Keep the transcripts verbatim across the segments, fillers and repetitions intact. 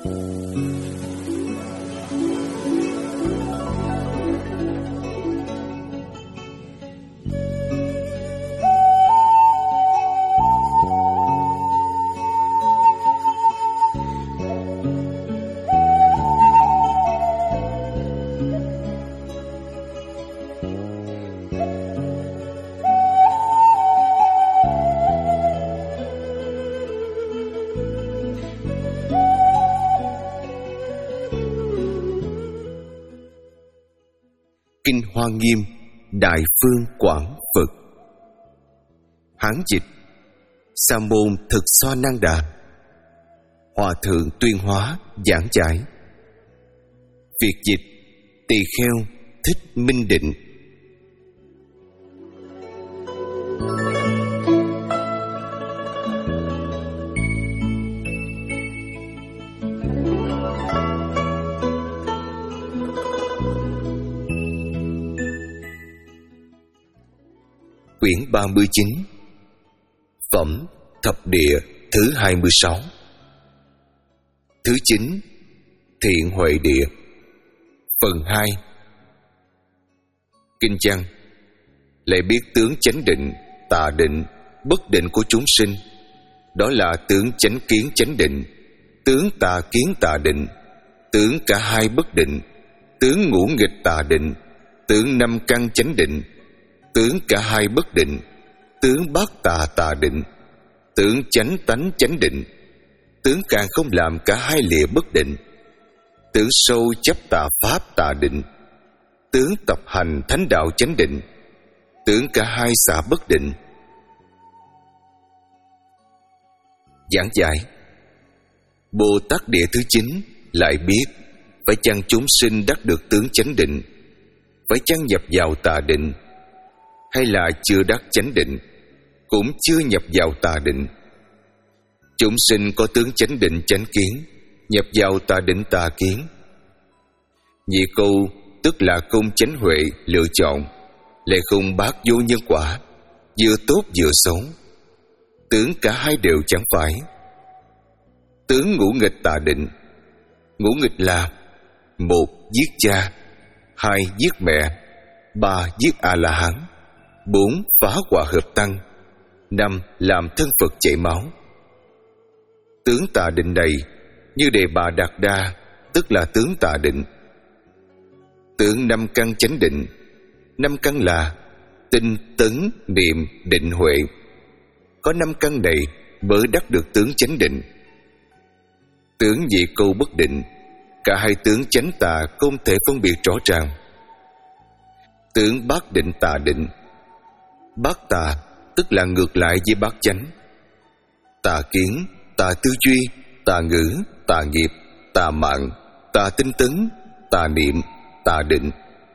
Kinh Hoa Nghiêm Đại Phương Quảng Phật. Hán dịch Sa môn Thực So Năng Đà. Hòa thượng Tuyên Hóa giảng giải. Việt dịch Tỳ Kheo Thích Minh Định. Quyển ba mươi chín. Phẩm Thập Địa thứ hai mươi sáu. Thứ chín. Thiện Huệ Địa. Phần hai. Kinh văn. Lại biết tướng chánh định, tà định, bất định của chúng sinh, đó là tướng chánh kiến chánh định, tướng tà kiến tà định, tướng cả hai bất định, tướng ngũ nghịch tà định, tướng năm căn chánh định, tướng cả hai bất định, tướng bát tà tà định, tướng chánh tánh chánh định, tướng càng không làm cả hai lìa bất định, tướng sâu chấp tà pháp tà định, tướng tập hành thánh đạo chánh định, tướng cả hai xả bất định. Giảng giải. Bồ Tát Địa thứ chín lại biết phải chăng chúng sinh đắc được tướng chánh định, phải chăng nhập vào tà định, hay là chưa đắc chánh định, cũng chưa nhập vào tà định. Chúng sinh có tướng chánh định chánh kiến, nhập vào tà định tà kiến. Nhị câu tức là công chánh huệ lựa chọn, lại không bác vô nhân quả, vừa tốt vừa xấu. Tướng cả hai đều chẳng phải. Tướng ngũ nghịch tà định. Ngũ nghịch là: một giết cha, hai giết mẹ, ba giết A La Hán, bốn phá quả hợp tăng, năm làm thân Phật chảy máu. Tướng tà định này như Đề Bà Đạt Đa, tức là tướng tà định. Tướng năm căn chánh định. Năm căn là tinh, tấn, niệm, định, huệ. Có năm căn này mới đắc được tướng chánh định. Tướng nhị câu bất định. Cả hai tướng chánh tà không thể phân biệt rõ ràng. Tướng bát định tà định. Bát tà tức là ngược lại với bát chánh. Tà kiến, tà tư duy, tà ngữ, tà nghiệp, tà mạng, tà tinh tấn, tà niệm, tà định.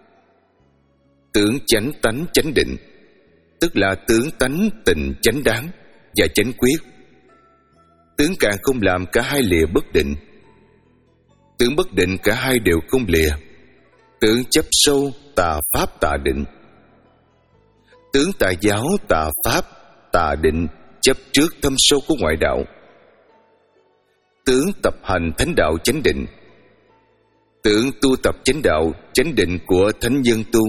Tướng chánh tánh chánh định, tức là tướng tánh tịnh chánh đáng và chánh quyết. Tướng càng không làm cả hai lìa bất định. Tướng bất định cả hai đều không lìa. Tướng chấp sâu tà pháp tà định. Tướng tà giáo tà pháp tà định chấp trước thâm sâu của ngoại đạo. Tướng tập hành thánh đạo chánh định. Tướng tu tập chánh đạo chánh định của thánh nhân tu.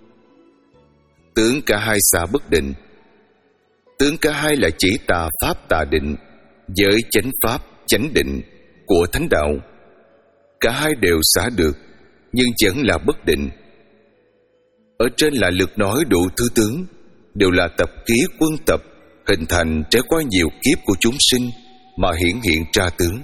Tướng cả hai xả bất định. Tướng cả hai là chỉ tà pháp tà định với chánh pháp chánh định của thánh đạo. Cả hai đều xả được, nhưng vẫn là bất định. Ở trên là lượt nói đủ thứ tướng, đều là tập khí quân tập, hình thành trải qua nhiều kiếp của chúng sinh mà hiển hiện ra tướng.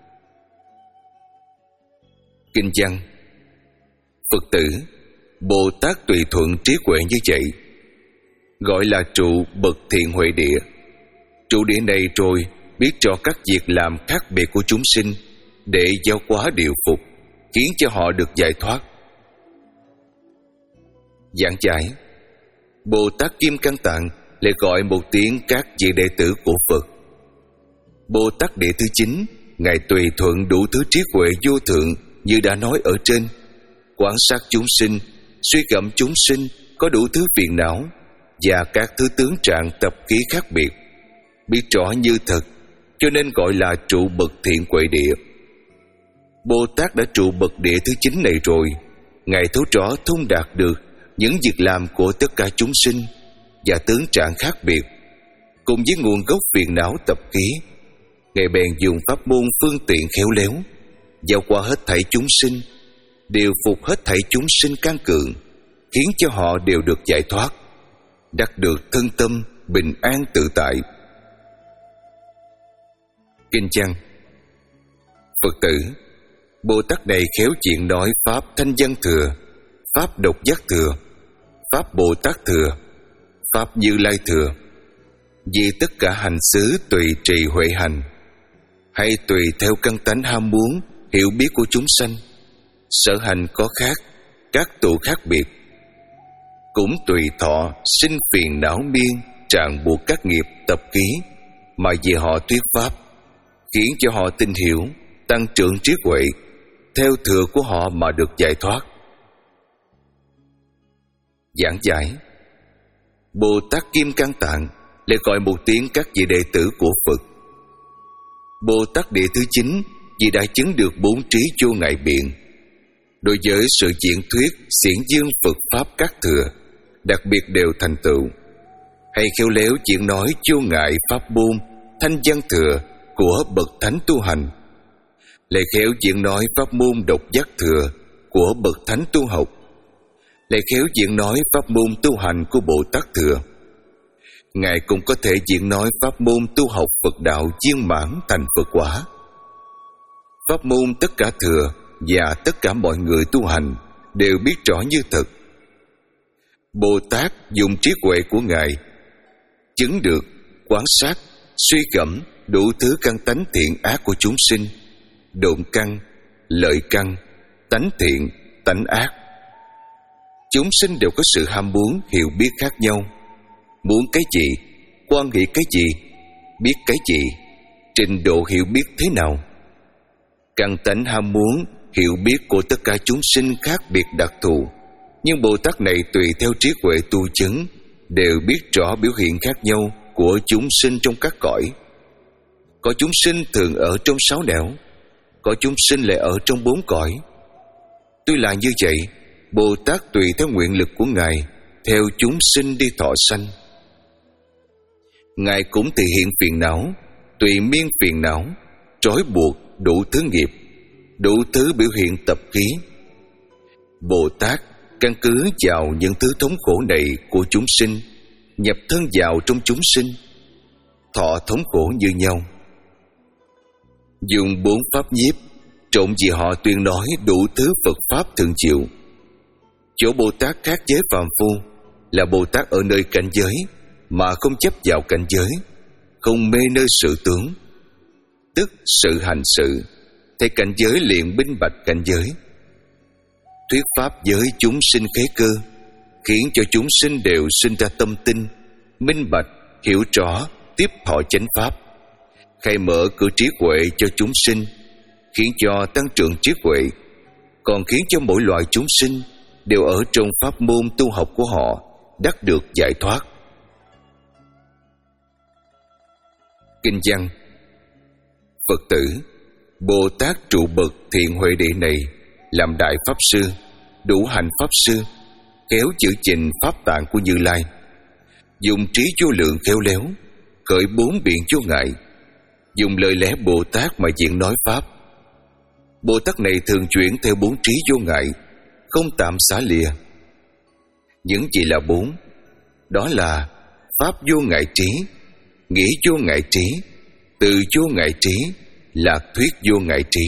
Kinh văn. Phật tử, Bồ Tát tùy thuận trí huệ như vậy, gọi là trụ bậc thiện huệ địa. Trụ địa này rồi biết rõ các việc làm khác biệt của chúng sinh để giáo hóa điều phục, khiến cho họ được giải thoát. Giảng giải. Bồ Tát Kim Cang Tạng lại gọi một tiếng các vị đệ tử của Phật. Bồ Tát Địa thứ chín, Ngài tùy thuận đủ thứ trí huệ vô thượng như đã nói ở trên, quan sát chúng sinh, suy gẫm chúng sinh có đủ thứ phiền não và các thứ tướng trạng tập khí khác biệt, biết rõ như thật, cho nên gọi là trụ bậc thiện huệ địa. Bồ Tát đã trụ bậc địa thứ chín này rồi, Ngài thấu rõ thông đạt được những việc làm của tất cả chúng sinh và tướng trạng khác biệt, cùng với nguồn gốc phiền não tập khí. Ngài bèn dùng pháp môn phương tiện khéo léo, giao qua hết thảy chúng sinh, điều phục hết thảy chúng sinh căn cường, khiến cho họ đều được giải thoát, đắc được thân tâm bình an tự tại. Kinh văn: Phật tử, Bồ Tát này khéo chuyện nói pháp thanh văn thừa, pháp độc giác thừa, pháp Bồ Tát thừa, pháp Như Lai thừa. Vì tất cả hành xứ tùy trì huệ hành, hay tùy theo căn tánh ham muốn hiểu biết của chúng sanh. Sở hành có khác, các tụ khác biệt, cũng tùy thọ sinh phiền não miên, ràng buộc các nghiệp tập khí mà vì họ thuyết pháp, khiến cho họ tin hiểu, tăng trưởng trí huệ, theo thừa của họ mà được giải thoát. Giảng giải: Bồ Tát Kim Cang Tạng lại gọi một tiếng các vị đệ tử của Phật. Bồ Tát địa thứ chín vì đã chứng được bốn trí vô ngại biện, đối với sự diễn thuyết xiển dương Phật pháp các thừa, đặc biệt đều thành tựu, hay khéo léo chuyện nói vô ngại pháp môn thanh văn thừa của bậc thánh tu hành, lại khéo chuyện nói pháp môn độc giác thừa của bậc thánh tu học, lại khéo chuyện nói pháp môn tu hành của Bồ Tát thừa. Ngài cũng có thể diễn nói pháp môn tu học Phật đạo viên mãn thành Phật quả. Pháp môn tất cả thừa và tất cả mọi người tu hành đều biết rõ như thật. Bồ Tát dùng trí huệ của Ngài chứng được, quan sát, suy gẫm đủ thứ căn tánh thiện ác của chúng sinh, độn căn, lợi căn, tánh thiện, tánh ác. Chúng sinh đều có sự ham muốn hiểu biết khác nhau, muốn cái gì, quan nghĩ cái gì, biết cái gì, trình độ hiểu biết thế nào. Căn tánh ham muốn hiểu biết của tất cả chúng sinh khác biệt đặc thù, nhưng Bồ Tát này tùy theo trí huệ tu chứng đều biết rõ biểu hiện khác nhau của chúng sinh trong các cõi. Có chúng sinh thường ở trong sáu nẻo, có chúng sinh lại ở trong bốn cõi. Tuy là như vậy, Bồ Tát tùy theo nguyện lực của Ngài theo chúng sinh đi thọ sanh. Ngài cũng thể hiện phiền não, tùy miên phiền não, trói buộc đủ thứ nghiệp, đủ thứ biểu hiện tập khí. Bồ Tát căn cứ vào những thứ thống khổ này của chúng sinh, nhập thân vào trong chúng sinh, thọ thống khổ như nhau. Dùng bốn pháp nhiếp, trộn vì họ tuyên nói đủ thứ Phật pháp thường chịu. Chỗ Bồ Tát khác với phàm phu là Bồ Tát ở nơi cảnh giới mà không chấp vào cảnh giới, không mê nơi sự tướng, tức sự hành sự, thấy cảnh giới liền minh bạch cảnh giới. Thuyết pháp với chúng sinh khế cơ, khiến cho chúng sinh đều sinh ra tâm tin, minh bạch, hiểu rõ, tiếp thọ chánh pháp, khai mở cửa trí huệ cho chúng sinh, khiến cho tăng trưởng trí huệ, còn khiến cho mỗi loại chúng sinh đều ở trong pháp môn tu học của họ đắc được giải thoát. Kinh văn: Phật tử, Bồ Tát trụ bậc thiện huệ địa này làm đại pháp sư, đủ hành pháp sư, khéo chữ trình pháp tạng của Như Lai, dùng trí vô lượng khéo léo, khởi bốn biện vô ngại, dùng lời lẽ Bồ Tát mà diễn nói pháp. Bồ Tát này thường chuyển theo bốn trí vô ngại, không tạm xả lìa. Những gì là bốn? Đó là pháp vô ngại trí, nghĩa vô ngại trí, từ vô ngại trí, lạc thuyết vô ngại trí.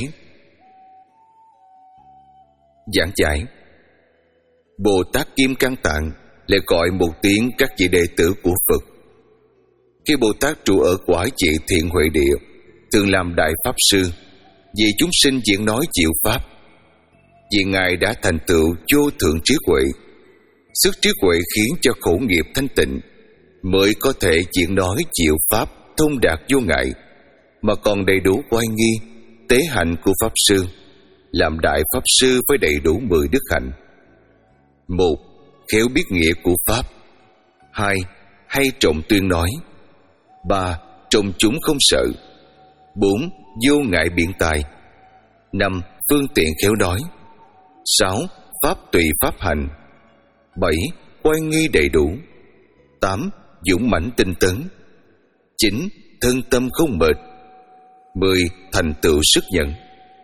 Giảng giải: Bồ Tát Kim Cang Tạng lại gọi một tiếng các vị đệ tử của Phật. Khi Bồ Tát trụ ở quả vị thiện huệ địa, thường làm đại pháp sư, vì chúng sinh diễn nói chịu pháp. Vì Ngài đã thành tựu vô thượng trí huệ, sức trí huệ khiến cho khổ nghiệp thanh tịnh, mới có thể diễn nói chịu pháp thông đạt vô ngại, mà còn đầy đủ oai nghi, tế hạnh của pháp sư, làm đại pháp sư với đầy đủ mười đức hạnh. Một, khéo biết nghĩa của pháp. Hai, hay trọng tuyên nói. Ba, trọng chúng không sợ. Bốn, vô ngại biện tài. Năm, phương tiện khéo nói. Sáu, pháp tùy pháp hành. Bảy, oai nghi đầy đủ. Tám, dũng mãnh tinh tấn. Chín, thân tâm không mệt. Mười, thành tựu sức nhận.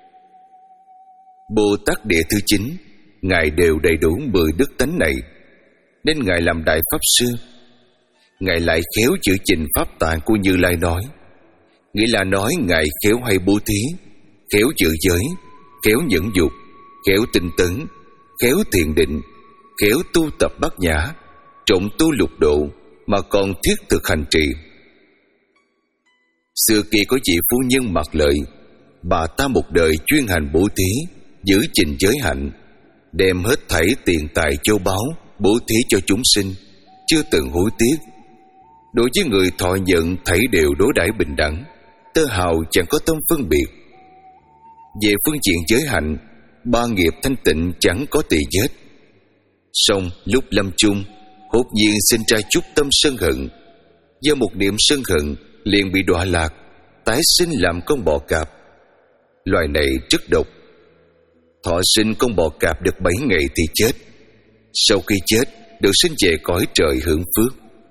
Bồ Tát Địa thứ chín, Ngài đều đầy đủ mười đức tánh này, nên Ngài làm Đại Pháp Sư. Ngài lại khéo chữ trình pháp tạng của Như Lai nói, nghĩa là nói Ngài khéo hay bố thí, khéo giữ giới, khéo nhẫn dục, khéo tinh tấn, khéo thiền định, khéo tu tập bát nhã, trọng tu lục độ, mà còn thiết thực hành trì. Xưa kia có vị phu nhân Mạc Lợi, bà ta một đời chuyên hành bố thí, giữ gìn giới hạnh, đem hết thảy tiền tài châu báu bố thí cho chúng sinh, chưa từng hối tiếc. Đối với người thọ nhận thảy đều đối đãi bình đẳng, tơ hào chẳng có tâm phân biệt. Về phương diện giới hạnh, ba nghiệp thanh tịnh chẳng có tỳ vết. Song lúc lâm chung, hốt nhiên sinh ra chút tâm sân hận, do một niệm sân hận liền bị đọa lạc, tái sinh làm con bò cạp. Loài này rất độc. Thọ sinh con bò cạp được bảy ngày thì chết. Sau khi chết được sinh về cõi trời hưởng phước.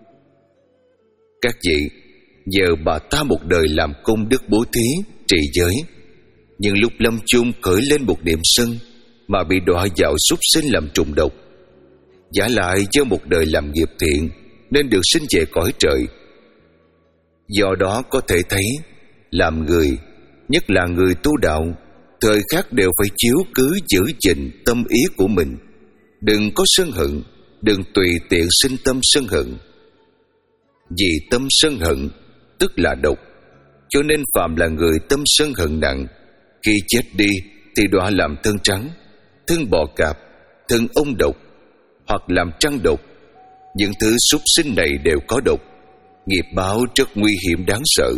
Các vị, giờ bà ta một đời làm công đức bố thí, trì giới, nhưng lúc lâm chung khởi lên một niệm sân mà bị đọa vào súc sinh làm trùng độc. Giả lại do một đời làm nghiệp thiện nên được sinh về cõi trời. Do đó có thể thấy, làm người, nhất là người tu đạo, thời khắc đều phải chiếu cứ giữ gìn tâm ý của mình. Đừng có sân hận, đừng tùy tiện sinh tâm sân hận. Vì tâm sân hận tức là độc, cho nên phàm là người tâm sân hận nặng, khi chết đi thì đọa làm thân trắng, thân bò cạp, thân ong độc, hoặc làm trăng độc. Những thứ súc sinh này đều có độc, nghiệp báo rất nguy hiểm đáng sợ.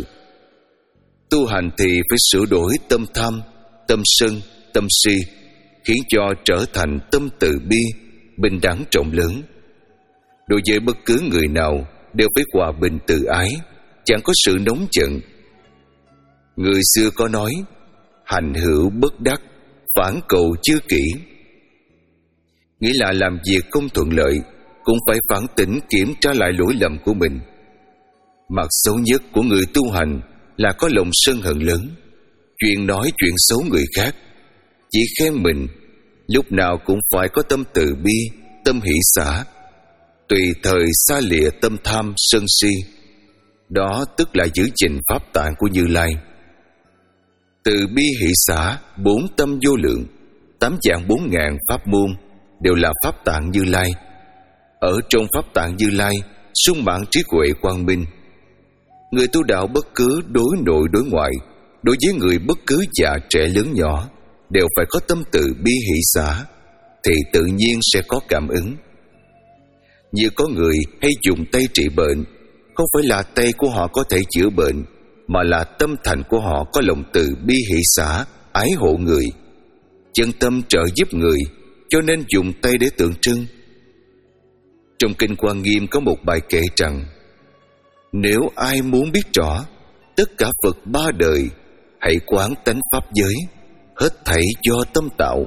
Tu hành thì phải sửa đổi tâm tham, tâm sân, tâm si, khiến cho trở thành tâm từ bi, bình đẳng rộng lớn. Đối với bất cứ người nào đều phải hòa bình từ ái, chẳng có sự nóng giận. Người xưa có nói, hành hữu bất đắc, phản cầu chư kỷ. Nghĩa là làm việc không thuận lợi cũng phải phản tỉnh kiểm tra lại lỗi lầm của mình. Mặt xấu nhất của người tu hành là có lòng sân hận lớn, chuyện nói chuyện xấu người khác, chỉ khen mình, lúc nào cũng phải có tâm từ bi, tâm hỷ xả, tùy thời xa lìa tâm tham sân si. Đó tức là giữ gìn pháp tạng của Như Lai. Từ bi hỷ xả, bốn tâm vô lượng, tám dạng bốn ngàn pháp môn đều là pháp tạng Như Lai. Ở trong pháp tạng Như Lai sung mãn trí huệ quang minh. Người tu đạo bất cứ đối nội đối ngoại, đối với người bất cứ già trẻ lớn nhỏ, đều phải có tâm từ bi hỷ xả, thì tự nhiên sẽ có cảm ứng. Như có người hay dùng tay trị bệnh, không phải là tay của họ có thể chữa bệnh, mà là tâm thành của họ có lòng từ bi hỷ xả, ái hộ người, chân tâm trợ giúp người, cho nên dùng tay để tượng trưng. Trong Kinh Quan Nghiêm có một bài kệ rằng, nếu ai muốn biết rõ tất cả Phật ba đời, hãy quán tánh pháp giới, hết thảy do tâm tạo.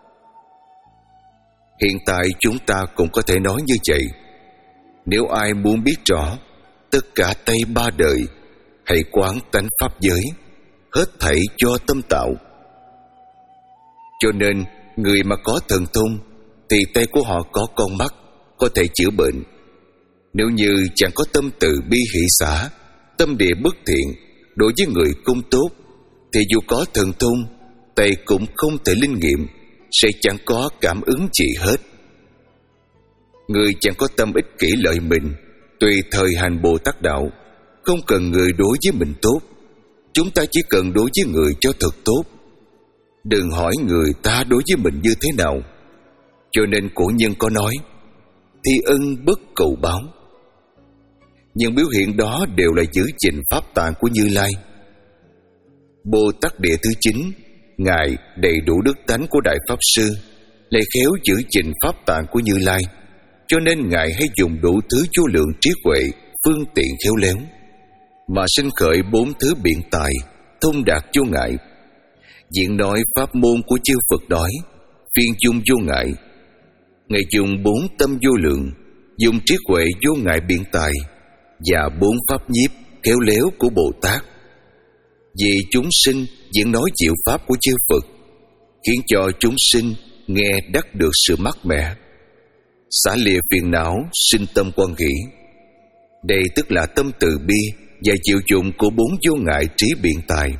Hiện tại chúng ta cũng có thể nói như vậy. Nếu ai muốn biết rõ tất cả Tây ba đời, hãy quán tánh pháp giới, hết thảy do tâm tạo. Cho nên người mà có thần thông thì tay của họ có con mắt, có thể chữa bệnh. Nếu như chẳng có tâm từ bi hỷ xả, tâm địa bất thiện đối với người không tốt, thì dù có thần thông, tay cũng không thể linh nghiệm, sẽ chẳng có cảm ứng gì hết. Người chẳng có tâm ích kỷ lợi mình, tùy thời hành Bồ Tát đạo, không cần người đối với mình tốt. Chúng ta chỉ cần đối với người cho thật tốt. Đừng hỏi người ta đối với mình như thế nào. Cho nên cổ nhân có nói, thi ân bất cầu báo. Nhưng biểu hiện đó đều là giữ gìn pháp tạng của Như Lai. Bồ Tát Địa thứ chín, Ngài đầy đủ đức tánh của Đại Pháp Sư, lại khéo giữ gìn pháp tạng của Như Lai, cho nên Ngài hay dùng đủ thứ vô lượng trí huệ, phương tiện khéo léo, mà sinh khởi bốn thứ biện tài, thông đạt vô ngại. Diễn nói pháp môn của chư Phật nói, phiên dung vô ngại. Ngài dùng bốn tâm vô lượng, dùng trí huệ vô ngại biện tài và bốn pháp nhiếp khéo léo của Bồ Tát. Vì chúng sinh diễn nói diệu pháp của chư Phật, khiến cho chúng sinh nghe đắc được sự mát mẻ, xả lìa phiền não, sinh tâm quan hỷ. Đây tức là tâm từ bi và chịu dụng của bốn vô ngại trí biện tài.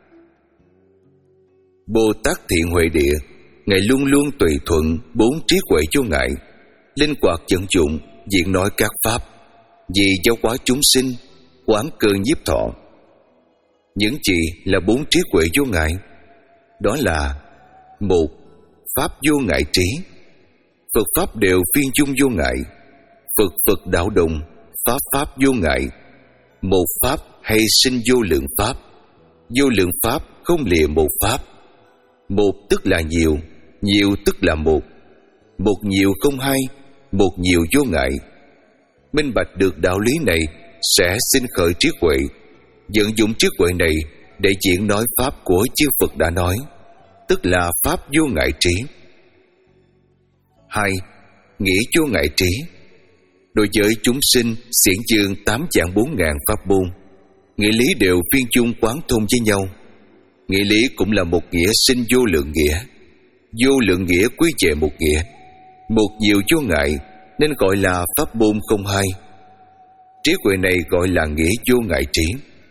Bồ Tát Thiện Huệ Địa, Ngài luôn luôn tùy thuận bốn trí huệ vô ngại, linh hoạt vận dụng diễn nói các pháp, vì giáo hóa chúng sinh, quán cơ nhiếp thọ. Những gì là bốn trí huệ vô ngại? Đó là: một, pháp vô ngại trí. Phật pháp đều phiên dung vô ngại. Phật Phật đạo đồng, pháp pháp vô ngại. Một pháp hay sinh vô lượng pháp. Vô lượng pháp không lìa một pháp. Một tức là nhiều, nhiều tức là một. Một nhiều không hai, một nhiều vô ngại. Minh bạch được đạo lý này sẽ sinh khởi trí huệ, vận dụng trí huệ này để diễn nói pháp của chư Phật đã nói, tức là pháp vô ngại trí. Hai, nghĩa vô ngại trí. Đối với chúng sinh xiển dương tám vạn bốn ngàn pháp môn, nghĩa lý đều phiên chung quán thông với nhau. Nghĩa lý cũng là một nghĩa sinh vô lượng nghĩa. Vô lượng nghĩa quy về một nghĩa. Một nhiều vô ngại nên gọi là pháp môn không hai. Trí huệ này gọi là nghĩa vô ngại trí.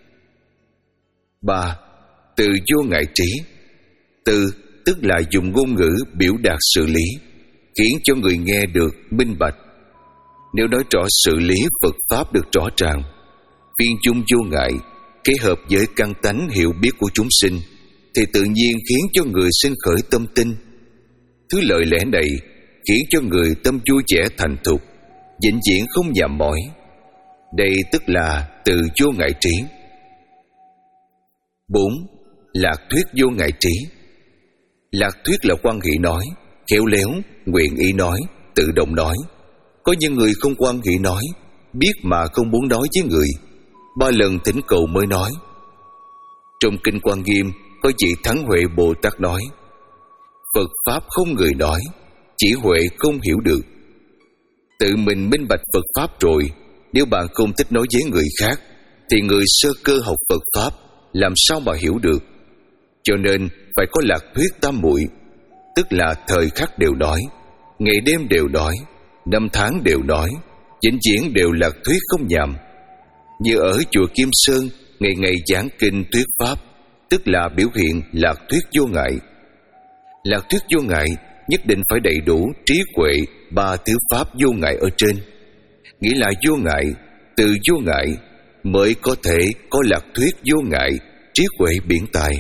Ba, từ vô ngại trí. Từ tức là dùng ngôn ngữ biểu đạt sự lý, khiến cho người nghe được minh bạch. Nếu nói rõ sự lý Phật pháp được rõ ràng, phiên chung vô ngại kết hợp với căn tánh hiểu biết của chúng sinh, thì tự nhiên khiến cho người sinh khởi tâm tin. Thứ lời lẽ này khiến cho người tâm vui vẻ thành thục, vĩnh viễn không nhàm mỏi. Đây tức là từ vô ngại trí. Bốn, lạc thuyết vô ngại trí. Lạc thuyết là quan hỷ nói, khéo léo, nguyện ý nói, tự động nói. Có những người không quan hỷ nói, biết mà không muốn nói với người, ba lần thỉnh cầu mới nói. Trong Kinh Quan Nghiêm có vị Thắng Huệ Bồ Tát nói: Phật pháp không người nói, chỉ huệ không hiểu được. Tự mình minh bạch Phật pháp rồi, nếu bạn không thích nói với người khác, thì người sơ cơ học Phật pháp làm sao mà hiểu được. Cho nên phải có lạc thuyết tam muội, tức là thời khắc đều nói, ngày đêm đều nói, năm tháng đều nói, vĩnh viễn đều lạc thuyết không nhàm. Như ở chùa Kim Sơn, ngày ngày giảng kinh thuyết pháp, tức là biểu hiện lạc thuyết vô ngại. Lạc thuyết vô ngại nhất định phải đầy đủ trí huệ ba thứ pháp vô ngại ở trên, nghĩa là vô ngại, từ vô ngại mới có thể có lạc thuyết vô ngại, trí huệ biện tài.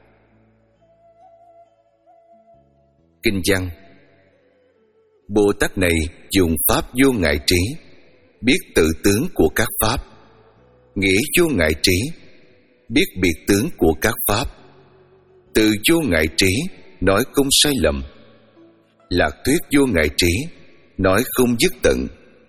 Kinh văn: Bồ Tát này dùng pháp vô ngại trí, biết tự tướng của các pháp. Nghĩa vô ngại trí, biết biệt tướng của các pháp. Từ vô ngại trí, nói không sai lầm. Lạc thuyết vô ngại trí, nói không dứt tận.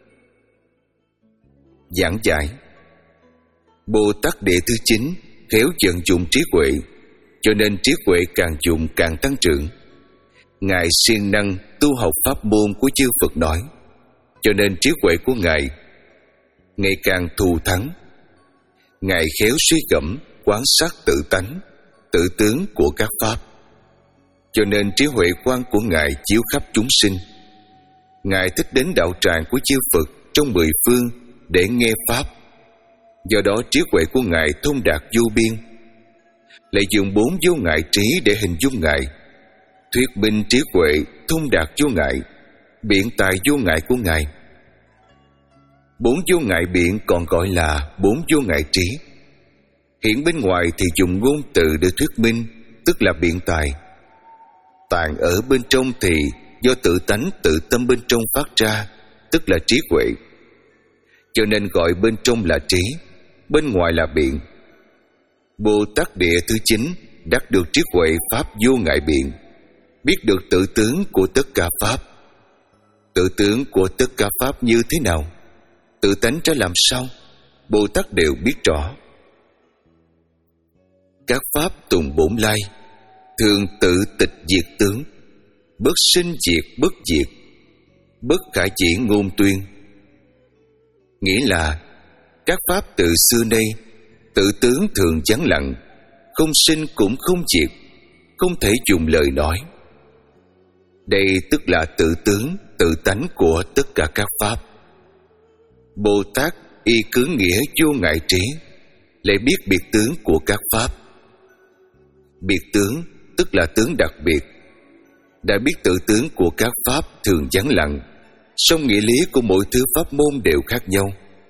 Giảng giải: Bồ Tát Địa thứ chín khéo vận dụng trí huệ, cho nên trí huệ càng dùng càng tăng trưởng. Ngài siêng năng tu học pháp môn của chư Phật nói, cho nên trí huệ của Ngài ngày càng thù thắng. Ngài khéo suy gẫm, quán sát tự tánh, tự tướng của các pháp, cho nên trí huệ quang của Ngài chiếu khắp chúng sinh. Ngài thích đến đạo tràng của chư Phật trong mười phương để nghe pháp, do đó trí huệ của Ngài thông đạt vô biên. Lại dùng bốn vô ngại trí để hình dung Ngài, thuyết minh trí huệ thông đạt vô ngại, biện tài vô ngại của Ngài. Bốn vô ngại biện còn gọi là bốn vô ngại trí. Hiện bên ngoài thì dùng ngôn từ để thuyết minh, tức là biện tài. Tạng ở bên trong thì do tự tánh tự tâm bên trong phát ra, tức là trí huệ. Cho nên gọi bên trong là trí, bên ngoài là biện. Bồ Tát Địa thứ chín đắc được trí huệ pháp vô ngại biện, biết được tự tướng của tất cả pháp. Tự tướng của tất cả pháp như thế nào, tự tánh ra làm sao, Bồ Tát đều biết rõ. Các pháp tùng bổn lai, thường tự tịch diệt tướng, bất sinh diệt bất diệt, bất khả chỉ ngôn tuyên. Nghĩa là các pháp từ xưa nay tự tướng thường vắng lặng, không sinh cũng không diệt, không thể dùng lời nói. Đây tức là tự tướng, tự tánh của tất cả các pháp. Bồ Tát y cứ nghĩa vô ngại trí, lại biết biệt tướng của các pháp. Biệt tướng tức là tướng đặc biệt. Đã biết tự tướng của các pháp thường vắng lặng, song nghĩa lý của mỗi thứ pháp môn đều khác nhau.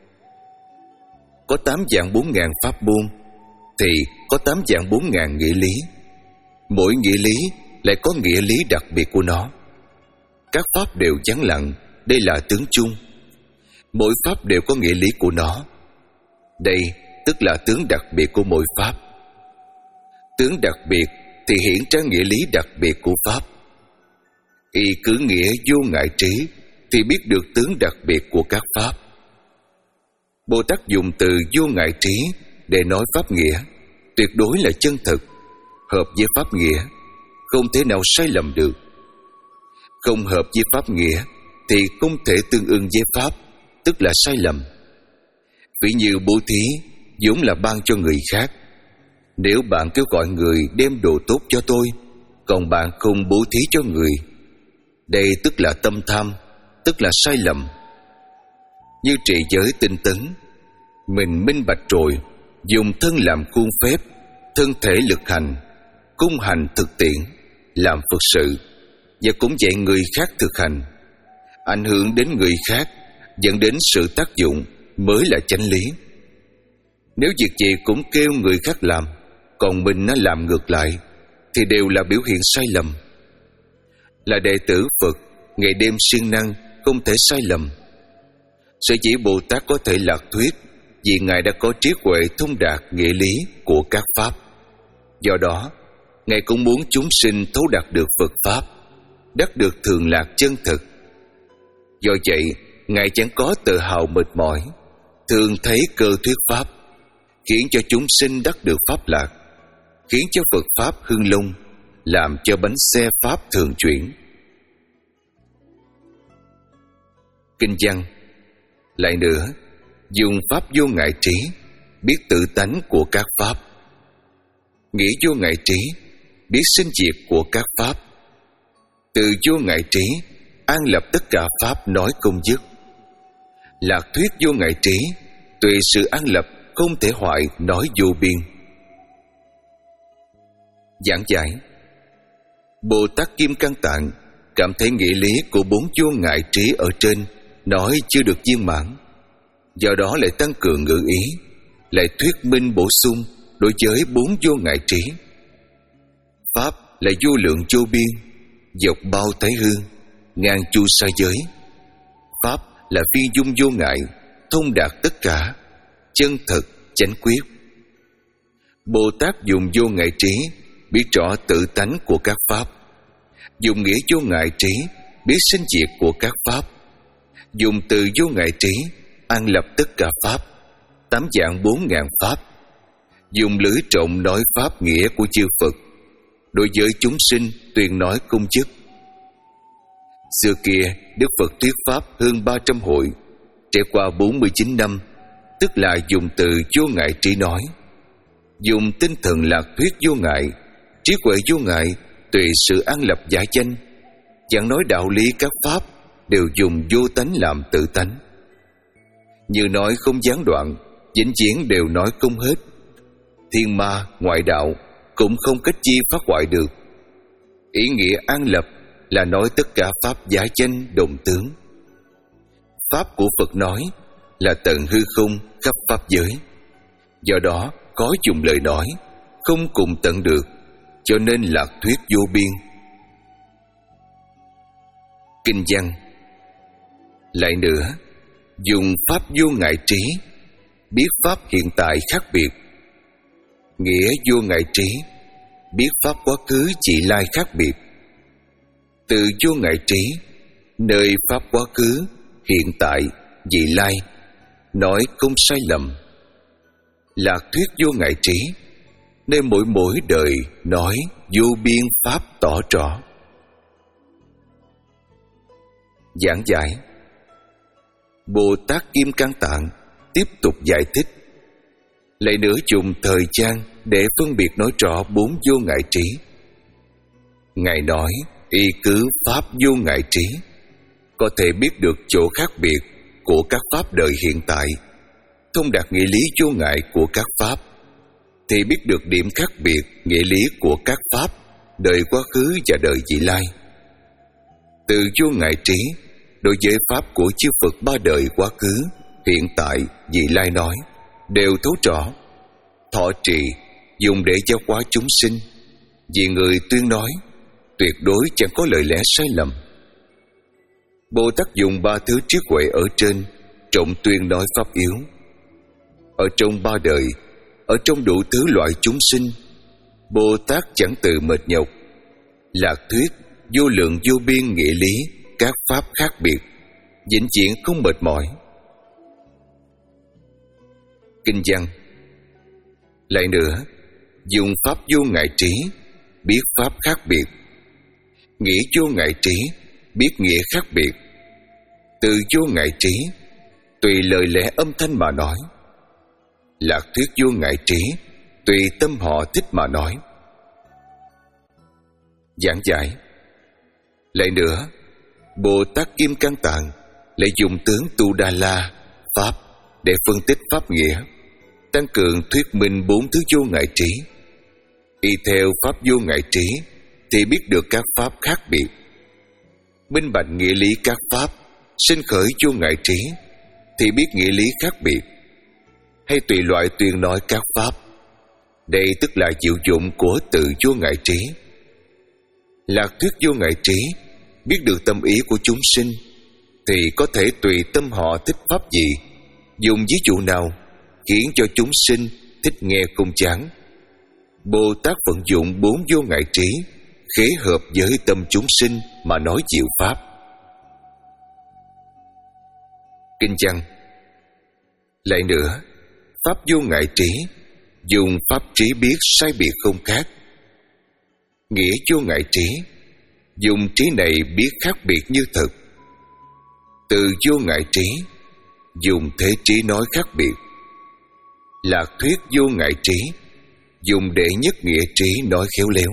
Có tám vạn bốn ngàn pháp môn, thì có tám vạn bốn ngàn nghĩa lý. Mỗi nghĩa lý lại có nghĩa lý đặc biệt của nó. Các pháp đều vắng lặng, đây là tướng chung. Mỗi pháp đều có nghĩa lý của nó. Đây tức là tướng đặc biệt của mỗi pháp. Tướng đặc biệt thì hiển ra nghĩa lý đặc biệt của pháp. Y cứ nghĩa vô ngại trí thì biết được tướng đặc biệt của các pháp. Bồ Tát dùng từ vô ngại trí để nói pháp nghĩa, tuyệt đối là chân thực, hợp với pháp nghĩa, không thể nào sai lầm được. Không hợp với pháp nghĩa thì không thể tương ưng với pháp, tức là sai lầm. Ví như bố thí vốn là ban cho người khác. Nếu bạn kêu gọi người đem đồ tốt cho tôi, còn bạn không bố thí cho người, đây tức là tâm tham, tức là sai lầm. Như trì giới tinh tấn, mình minh bạch rồi, dùng thân làm khuôn phép, thân thể lực hành, cung hành thực tiễn, làm Phật sự, và cũng dạy người khác thực hành. Ảnh hưởng đến người khác, dẫn đến sự tác dụng mới là chánh lý. Nếu việc gì cũng kêu người khác làm, còn mình nó làm ngược lại, thì đều là biểu hiện sai lầm. Là đệ tử Phật, ngày đêm siêng năng, không thể sai lầm. Sở dĩ Bồ Tát có thể lạc thuyết, vì Ngài đã có trí huệ thông đạt nghĩa lý của các pháp. Do đó, Ngài cũng muốn chúng sinh thấu đạt được Phật pháp, đắc được thường lạc chân thực. Do vậy, Ngài chẳng có tự hào mệt mỏi, thường thấy cơ thuyết pháp, khiến cho chúng sinh đắc được pháp lạc, khiến cho Phật pháp hưng lung, làm cho bánh xe pháp thường chuyển. Kinh văn. Lại nữa, dùng pháp vô ngại trí, biết tự tánh của các pháp. Nghĩa vô ngại trí, biết sinh diệt của các pháp. Từ vô ngại trí, an lập tất cả pháp nói không dứt. Lạc thuyết vô ngại trí, tùy sự an lập không thể hoại nói vô biên. Giảng giải. Bồ Tát Kim Cang Tạng cảm thấy nghĩa lý của bốn vô ngại trí ở trên nói chưa được viên mãn, do đó lại tăng cường ngữ ý, lại thuyết minh bổ sung đối với bốn vô ngại trí. Pháp là vô lượng vô biên, dọc bao thái hư, ngang chu sa giới. Pháp là phi dung vô ngại, thông đạt tất cả, chân thực, chánh quyết. Bồ Tát dùng vô ngại trí biết rõ tự tánh của các pháp, dùng nghĩa vô ngại trí biết sinh diệt của các pháp, dùng từ vô ngại trí an lập tất cả pháp, tám vạn bốn ngàn pháp, dùng lưỡi trộn nói pháp nghĩa của chư Phật, đối với chúng sinh tuyên nói không dứt. Xưa kia Đức Phật thuyết pháp hơn ba trăm hội, trải qua bốn mươi chín năm, tức là dùng từ vô ngại trí nói, dùng tinh thần lạc thuyết vô ngại, trí huệ vô ngại, tùy sự an lập giả danh, chẳng nói đạo lý các pháp, đều dùng vô tánh làm tự tánh. Như nói không gián đoạn, vĩnh viễn đều nói không hết. Thiên ma, ngoại đạo cũng không cách chi phát hoại được. Ý nghĩa an lập là nói tất cả pháp giả danh đồng tướng. Pháp của Phật nói là tận hư không khắp pháp giới, do đó khó dùng lời nói, không cùng tận được, cho nên lạc thuyết vô biên. Kinh văn. Lại nữa, dùng pháp vô ngại trí biết pháp hiện tại khác biệt. Nghĩa vô ngại trí biết pháp quá khứ vị lai khác biệt. Từ vô ngại trí nơi pháp quá khứ, hiện tại, vị lai nói không sai lầm. Lạc thuyết vô ngại trí nên mỗi mỗi đời nói vô biên pháp tỏ rõ. Giảng giải. Bồ Tát Kim Cang Tạng tiếp tục giải thích, lại nữa dùng thời gian để phân biệt nói rõ bốn vô ngại trí. Ngài nói y cứ pháp vô ngại trí, có thể biết được chỗ khác biệt của các pháp đời hiện tại, thông đạt nghĩa lý vô ngại của các pháp, thì biết được điểm khác biệt nghĩa lý của các pháp đời quá khứ và đời vị lai. Từ vô ngại trí đối với pháp của chư Phật ba đời quá khứ, hiện tại, vị lai nói đều thấu rõ, thọ trì dùng để giáo hóa chúng sinh. Vì người tuyên nói tuyệt đối chẳng có lời lẽ sai lầm. Bồ Tát dùng ba thứ trí huệ ở trên trọng tuyên nói pháp yếu. Ở trong ba đời, ở trong đủ thứ loại chúng sinh, Bồ Tát chẳng tự mệt nhọc, lạc thuyết vô lượng vô biên nghĩa lý các pháp khác biệt, vĩnh viễn không mệt mỏi. Kinh văn. Lại nữa, dùng pháp vô ngại trí biết pháp khác biệt, nghĩa vô ngại trí biết nghĩa khác biệt. Từ vô ngại trí tùy lời lẽ âm thanh mà nói, lạc thuyết vô ngại trí tùy tâm họ thích mà nói. Giảng giải. Lại nữa, Bồ Tát Kim Cang Tạng lại dùng tướng Tu Đa La pháp để phân tích pháp nghĩa, tăng cường thuyết minh bốn thứ vô ngại trí. Y theo pháp vô ngại trí thì biết được các pháp khác biệt, minh bạch nghĩa lý các pháp, sinh khởi vô ngại trí thì biết nghĩa lý khác biệt, hay tùy loại tuyên nói các pháp. Đây tức là diệu dụng của tự vô ngại trí. Lạc thuyết vô ngại trí biết được tâm ý của chúng sinh thì có thể tùy tâm họ thích pháp gì, dùng ví dụ nào khiến cho chúng sinh thích nghe không chán. Bồ Tát vận dụng bốn vô ngại trí khế hợp với tâm chúng sinh mà nói diệu pháp. Kinh văn. Lại nữa, pháp vô ngại trí dùng pháp trí biết sai biệt không khác. Nghĩa vô ngại trí dùng trí này biết khác biệt như thật. Từ vô ngại trí dùng thế trí nói khác biệt. Lạc thuyết vô ngại trí dùng đệ nhất nghĩa trí nói khéo léo.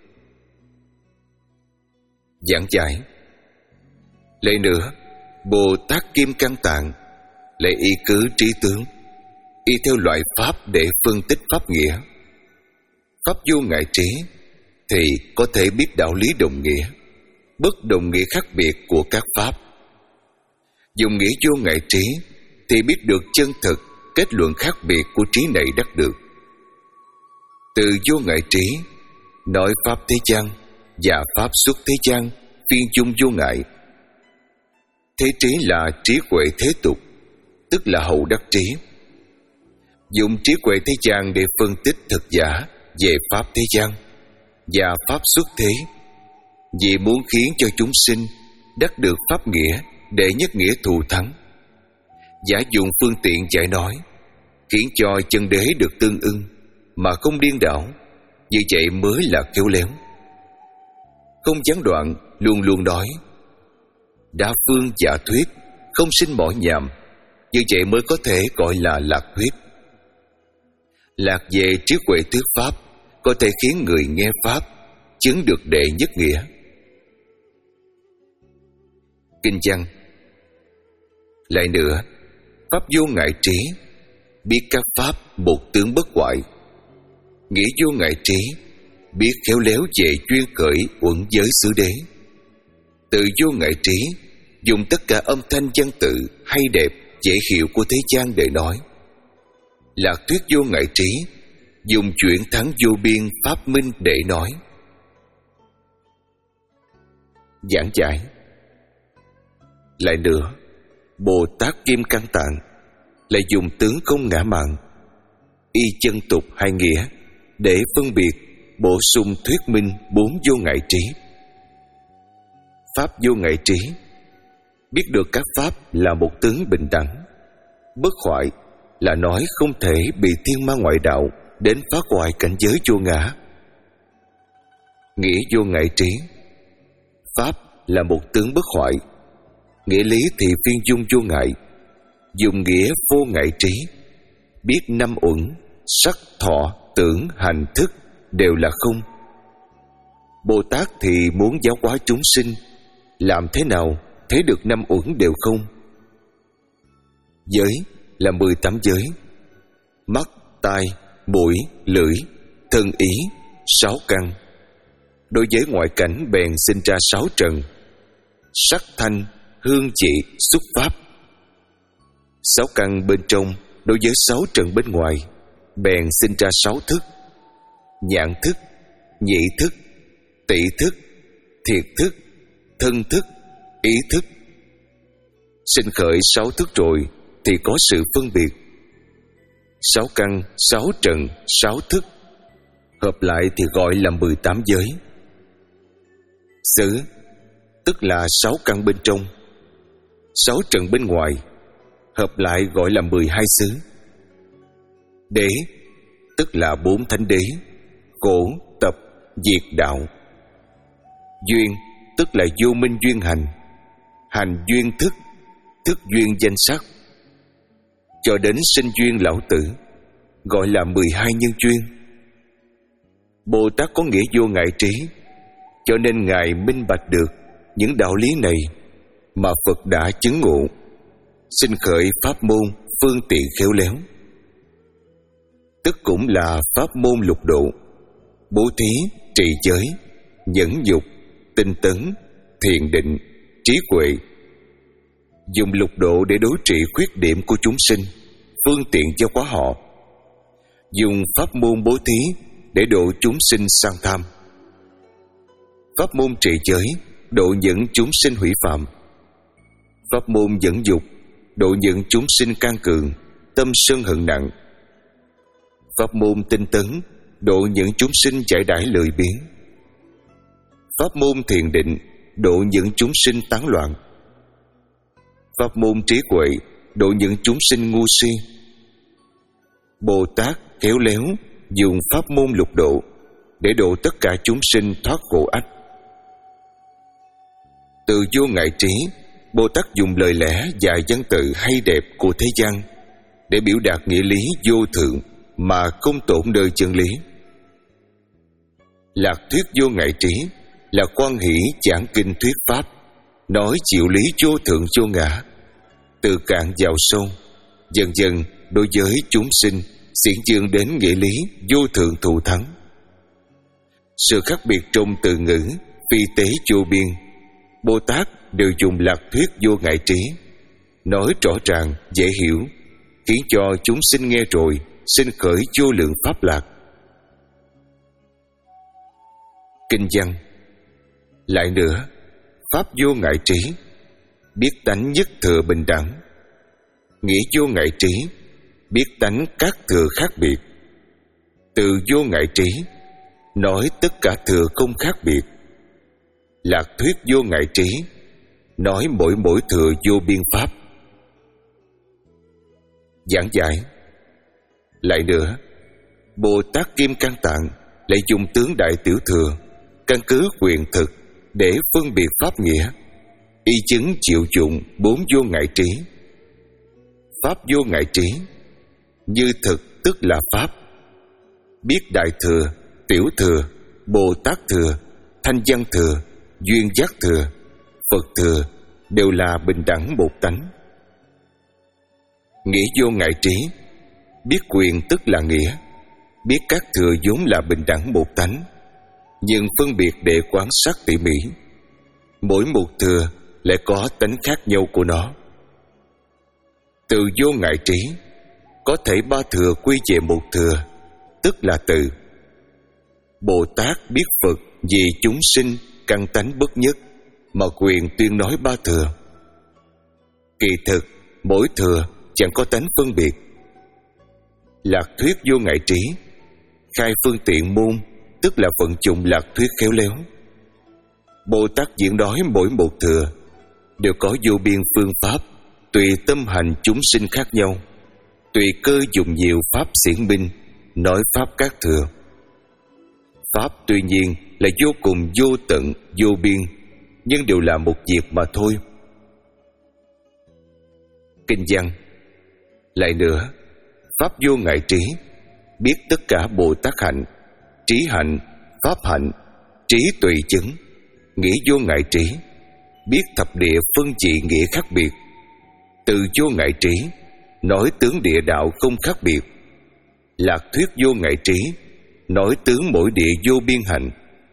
Giảng giải. Lại nữa, Bồ Tát Kim Cang Tạng lại y cứ trí tướng, y theo loại pháp để phân tích pháp nghĩa. Pháp vô ngại trí thì có thể biết đạo lý đồng nghĩa, bất đồng nghĩa khác biệt của các pháp. Dùng nghĩa vô ngại trí thì biết được chân thực kết luận khác biệt của trí này đắc được. Từ vô ngại trí nói pháp thế gian và pháp xuất thế gian phiên chung vô ngại. Thế trí là trí huệ thế tục, tức là hậu đắc trí. Dùng trí huệ thế gian để phân tích thực giả về pháp thế gian và pháp xuất thế, vì muốn khiến cho chúng sinh đắc được pháp nghĩa để nhất nghĩa thù thắng. Giả dùng phương tiện giải nói, khiến cho chân đế được tương ưng mà không điên đảo, như vậy mới là khéo léo. Không gián đoạn, luôn luôn nói đa phương giả thuyết, không sinh mỏi nhàm, như vậy mới có thể gọi là lạc thuyết. Lạc về trí huệ thuyết pháp có thể khiến người nghe pháp chứng được đệ nhất nghĩa. Kinh văn. Lại nữa, pháp vô ngại trí biết các pháp một tướng bất hoại. Nghĩa vô ngại trí biết khéo léo về duyên khởi uẩn giới xứ đế. Từ vô ngại trí dùng tất cả âm thanh văn tự hay đẹp dễ hiểu của thế gian để nói. Lạc thuyết vô ngại trí dùng chuyển thắng vô biên pháp minh để nói. Giảng giải. Lại nữa, Bồ Tát Kim Cang Tạng lại dùng tướng không ngã mạn, y chân tục hai nghĩa để phân biệt, bổ sung thuyết minh bốn vô ngại trí. Pháp vô ngại trí biết được các pháp là một tướng bình đẳng, bất hoại, là nói không thể bị thiên ma ngoại đạo đến phá hoại cảnh giới vô ngã. Nghĩa vô ngại trí. Pháp là một tướng bất hoại, nghĩa lý thì phiên dung vô ngại, dùng nghĩa vô ngại trí, biết năm uẩn, sắc, thọ, tưởng, hành, thức đều là không. Bồ Tát thì muốn giáo hóa chúng sinh, làm thế nào thấy được năm uẩn đều không? Giới là mười tám giới: mắt, tai, mũi, lưỡi, thân ý, sáu căn. Đối với ngoại cảnh bèn sinh ra sáu trần: sắc, thanh, hương, vị, xúc, pháp. Sáu căn bên trong đối với sáu trần bên ngoài bèn sinh ra sáu thức: nhãn thức, nhĩ thức, tỷ thức, thiệt thức, thân thức, ý thức. Sinh khởi sáu thức rồi thì có sự phân biệt. Sáu căn, sáu trần, sáu thức hợp lại thì gọi là mười tám giới. Xứ tức là sáu căn bên trong, sáu trần bên ngoài hợp lại gọi là mười hai xứ. Đế tức là bốn thánh đế: khổ, tập, diệt, đạo. Duyên tức là vô minh duyên hành, hành duyên thức, thức duyên danh sắc, cho đến sinh duyên lão tử, gọi là mười hai nhân duyên. Bồ Tát có nghĩa vô ngại trí, cho nên Ngài minh bạch được những đạo lý này mà Phật đã chứng ngộ, sinh khởi pháp môn phương tiện khéo léo, tức cũng là pháp môn lục độ: bố thí, trì giới, nhẫn nhục, tinh tấn, thiền định, trí huệ. Dùng lục độ để đối trị khuyết điểm của chúng sinh, phương tiện giáo hóa họ. Dùng pháp môn bố thí để độ chúng sinh sang tham. Pháp môn trì giới độ những chúng sinh hủy phạm. Pháp môn nhẫn dục độ những chúng sinh can cường, tâm sân hận nặng. Pháp môn tinh tấn độ những chúng sinh giải đãi lười biếng. Pháp môn thiền định độ những chúng sinh tán loạn. Pháp môn trí huệ độ những chúng sinh ngu si. Bồ Tát khéo léo dùng pháp môn lục độ để độ tất cả chúng sinh thoát khổ ách. Từ vô ngại trí, Bồ Tát dùng lời lẽ và văn tự hay đẹp của thế gian để biểu đạt nghĩa lý vô thượng mà không tổn đời chân lý. Lạc thuyết vô ngại trí là quan hỷ giảng kinh thuyết pháp, nói diệu lý vô thượng vô ngã, từ cạn vào sâu, dần dần đối với chúng sinh xiển dương đến nghĩa lý vô thượng thù thắng. Sự khác biệt trong từ ngữ phi tế vô biên, Bồ Tát đều dùng lạc thuyết vô ngại trí, nói rõ ràng dễ hiểu, khiến cho chúng sinh nghe rồi sinh khởi vô lượng pháp lạc. Kinh văn. Lại nữa, pháp vô ngại trí, biết tánh nhất thừa bình đẳng. Nghĩa vô ngại trí, biết tánh các thừa khác biệt. Từ vô ngại trí, nói tất cả thừa không khác biệt. Lạc thuyết vô ngại trí, nói mỗi mỗi thừa vô biên pháp. Giảng giải. Lại nữa, Bồ Tát Kim Cang Tạng lại dùng tướng đại tiểu thừa, căn cứ quyền thực để phân biệt pháp nghĩa, y chứng chịu dụng bốn vô ngại trí. Pháp vô ngại trí, như thực tức là pháp. Biết đại thừa, tiểu thừa, Bồ Tát thừa, thanh văn thừa, duyên giác thừa, Phật thừa đều là bình đẳng một tánh. Nghĩa vô ngại trí, biết quyền tức là nghĩa, biết các thừa vốn là bình đẳng một tánh, nhưng phân biệt để quan sát tỉ mỉ. Mỗi một thừa lại có tánh khác nhau của nó. Từ vô ngại trí, có thể ba thừa quy về một thừa, tức là từ. Bồ Tát biết Phật vì chúng sinh căn tánh bất nhất mà quyền tuyên nói ba thừa. Kỳ thực mỗi thừa chẳng có tánh phân biệt. Lạc thuyết vô ngại trí, khai phương tiện môn, tức là vận dụng lạc thuyết khéo léo. Bồ Tát diễn nói mỗi một thừa đều có vô biên phương pháp, tùy tâm hành chúng sinh khác nhau, tùy cơ dùng nhiều pháp xiển minh nói pháp các thừa. Pháp tuy nhiên là vô cùng vô tận, vô biên, nhưng đều là một việc mà thôi. Kinh văn. Lại nữa, pháp vô ngại trí, biết tất cả Bồ Tát hạnh, trí hạnh, pháp hạnh, trí tùy chứng, nghĩa vô ngại trí, biết thập địa phân trị nghĩa khác biệt. Từ vô ngại trí, nói tướng địa đạo không khác biệt. Lạc thuyết vô ngại trí, nói tướng mỗi địa vô biên hạnh.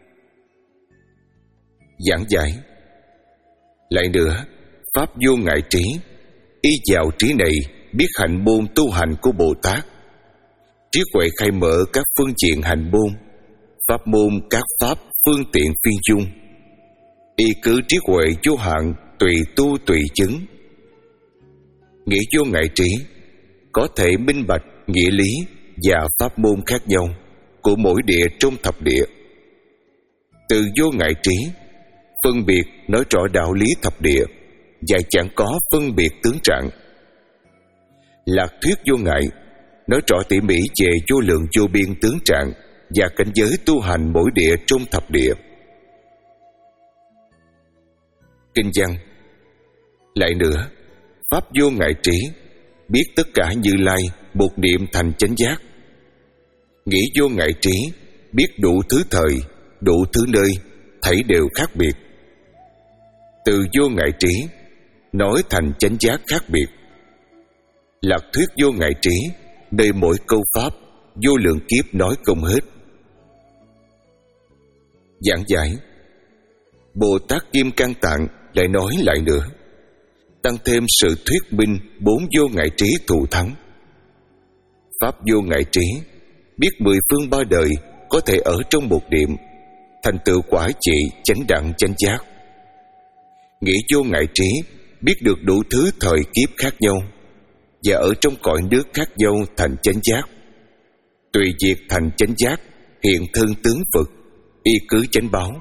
Giảng giải. Lại nữa, pháp vô ngại trí, y vào trí này biết hạnh môn tu hành của Bồ Tát. Trí huệ khai mở các phương diện hành môn, pháp môn các pháp phương tiện phiên dung. Y cứ trí huệ vô hạn, tùy tu tùy chứng. Nghĩa vô ngại trí, có thể minh bạch nghĩa lý và pháp môn khác nhau của mỗi địa trong thập địa. Từ vô ngại trí, phân biệt nói rõ đạo lý thập địa và chẳng có phân biệt tướng trạng. Lạc thuyết vô ngại, nói rõ tỉ mỉ về vô lượng vô biên tướng trạng và cảnh giới tu hành mỗi địa trong thập địa. Kinh văn. Lại nữa, pháp vô ngại trí, biết tất cả Như Lai một niệm thành chánh giác. Nghĩa vô ngại trí, biết đủ thứ thời, đủ thứ nơi, thảy đều khác biệt. Từ vô ngại trí, nói thành chánh giác khác biệt. Lạc thuyết vô ngại trí, nơi mỗi câu pháp vô lượng kiếp nói không hết. Giảng giải. Bồ Tát Kim Cang Tạng lại nói lại nữa, tăng thêm sự thuyết minh bốn vô ngại trí thù thắng. Pháp vô ngại trí, biết mười phương ba đời có thể ở trong một niệm, thành tựu quả trị chánh đẳng chánh giác. Nghĩa vô ngại trí, biết được đủ thứ thời kiếp khác nhau và ở trong cõi nước khác nhau thành chánh giác. Tùy việc thành chánh giác, hiện thân tướng Phật, y cứ chánh báo.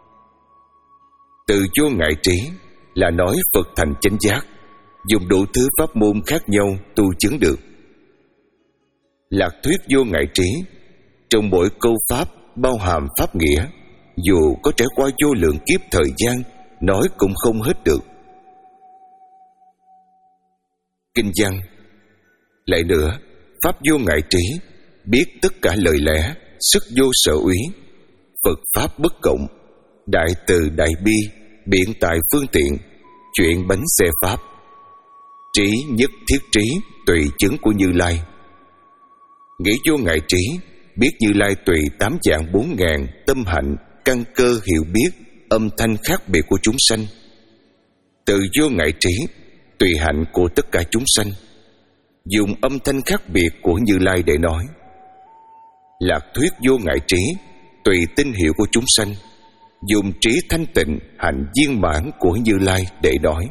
Từ vô ngại trí là nói Phật thành chánh giác, dùng đủ thứ pháp môn khác nhau tu chứng được. Lạc thuyết vô ngại trí, trong mỗi câu pháp bao hàm pháp nghĩa, dù có trải qua vô lượng kiếp thời gian, nói cũng không hết được. Kinh văn. Lại nữa, pháp vô ngại trí, biết tất cả lời lẽ, sức vô sở úy, Phật pháp bất cộng, đại từ đại bi, biện tài phương tiện, chuyện bánh xe pháp. Trí nhất thiết trí, tùy chứng của Như Lai. Nghĩa vô ngại trí, biết Như Lai tùy tám dạng bốn ngàn tâm hạnh, căn cơ hiểu biết, âm thanh khác biệt của chúng sanh. Từ vô ngại trí, tùy hạnh của tất cả chúng sanh, dùng âm thanh khác biệt của Như Lai để nói. Lạc thuyết vô ngại trí, tùy tín hiệu của chúng sanh, dùng trí thanh tịnh hạnh viên mãn của Như Lai để nói.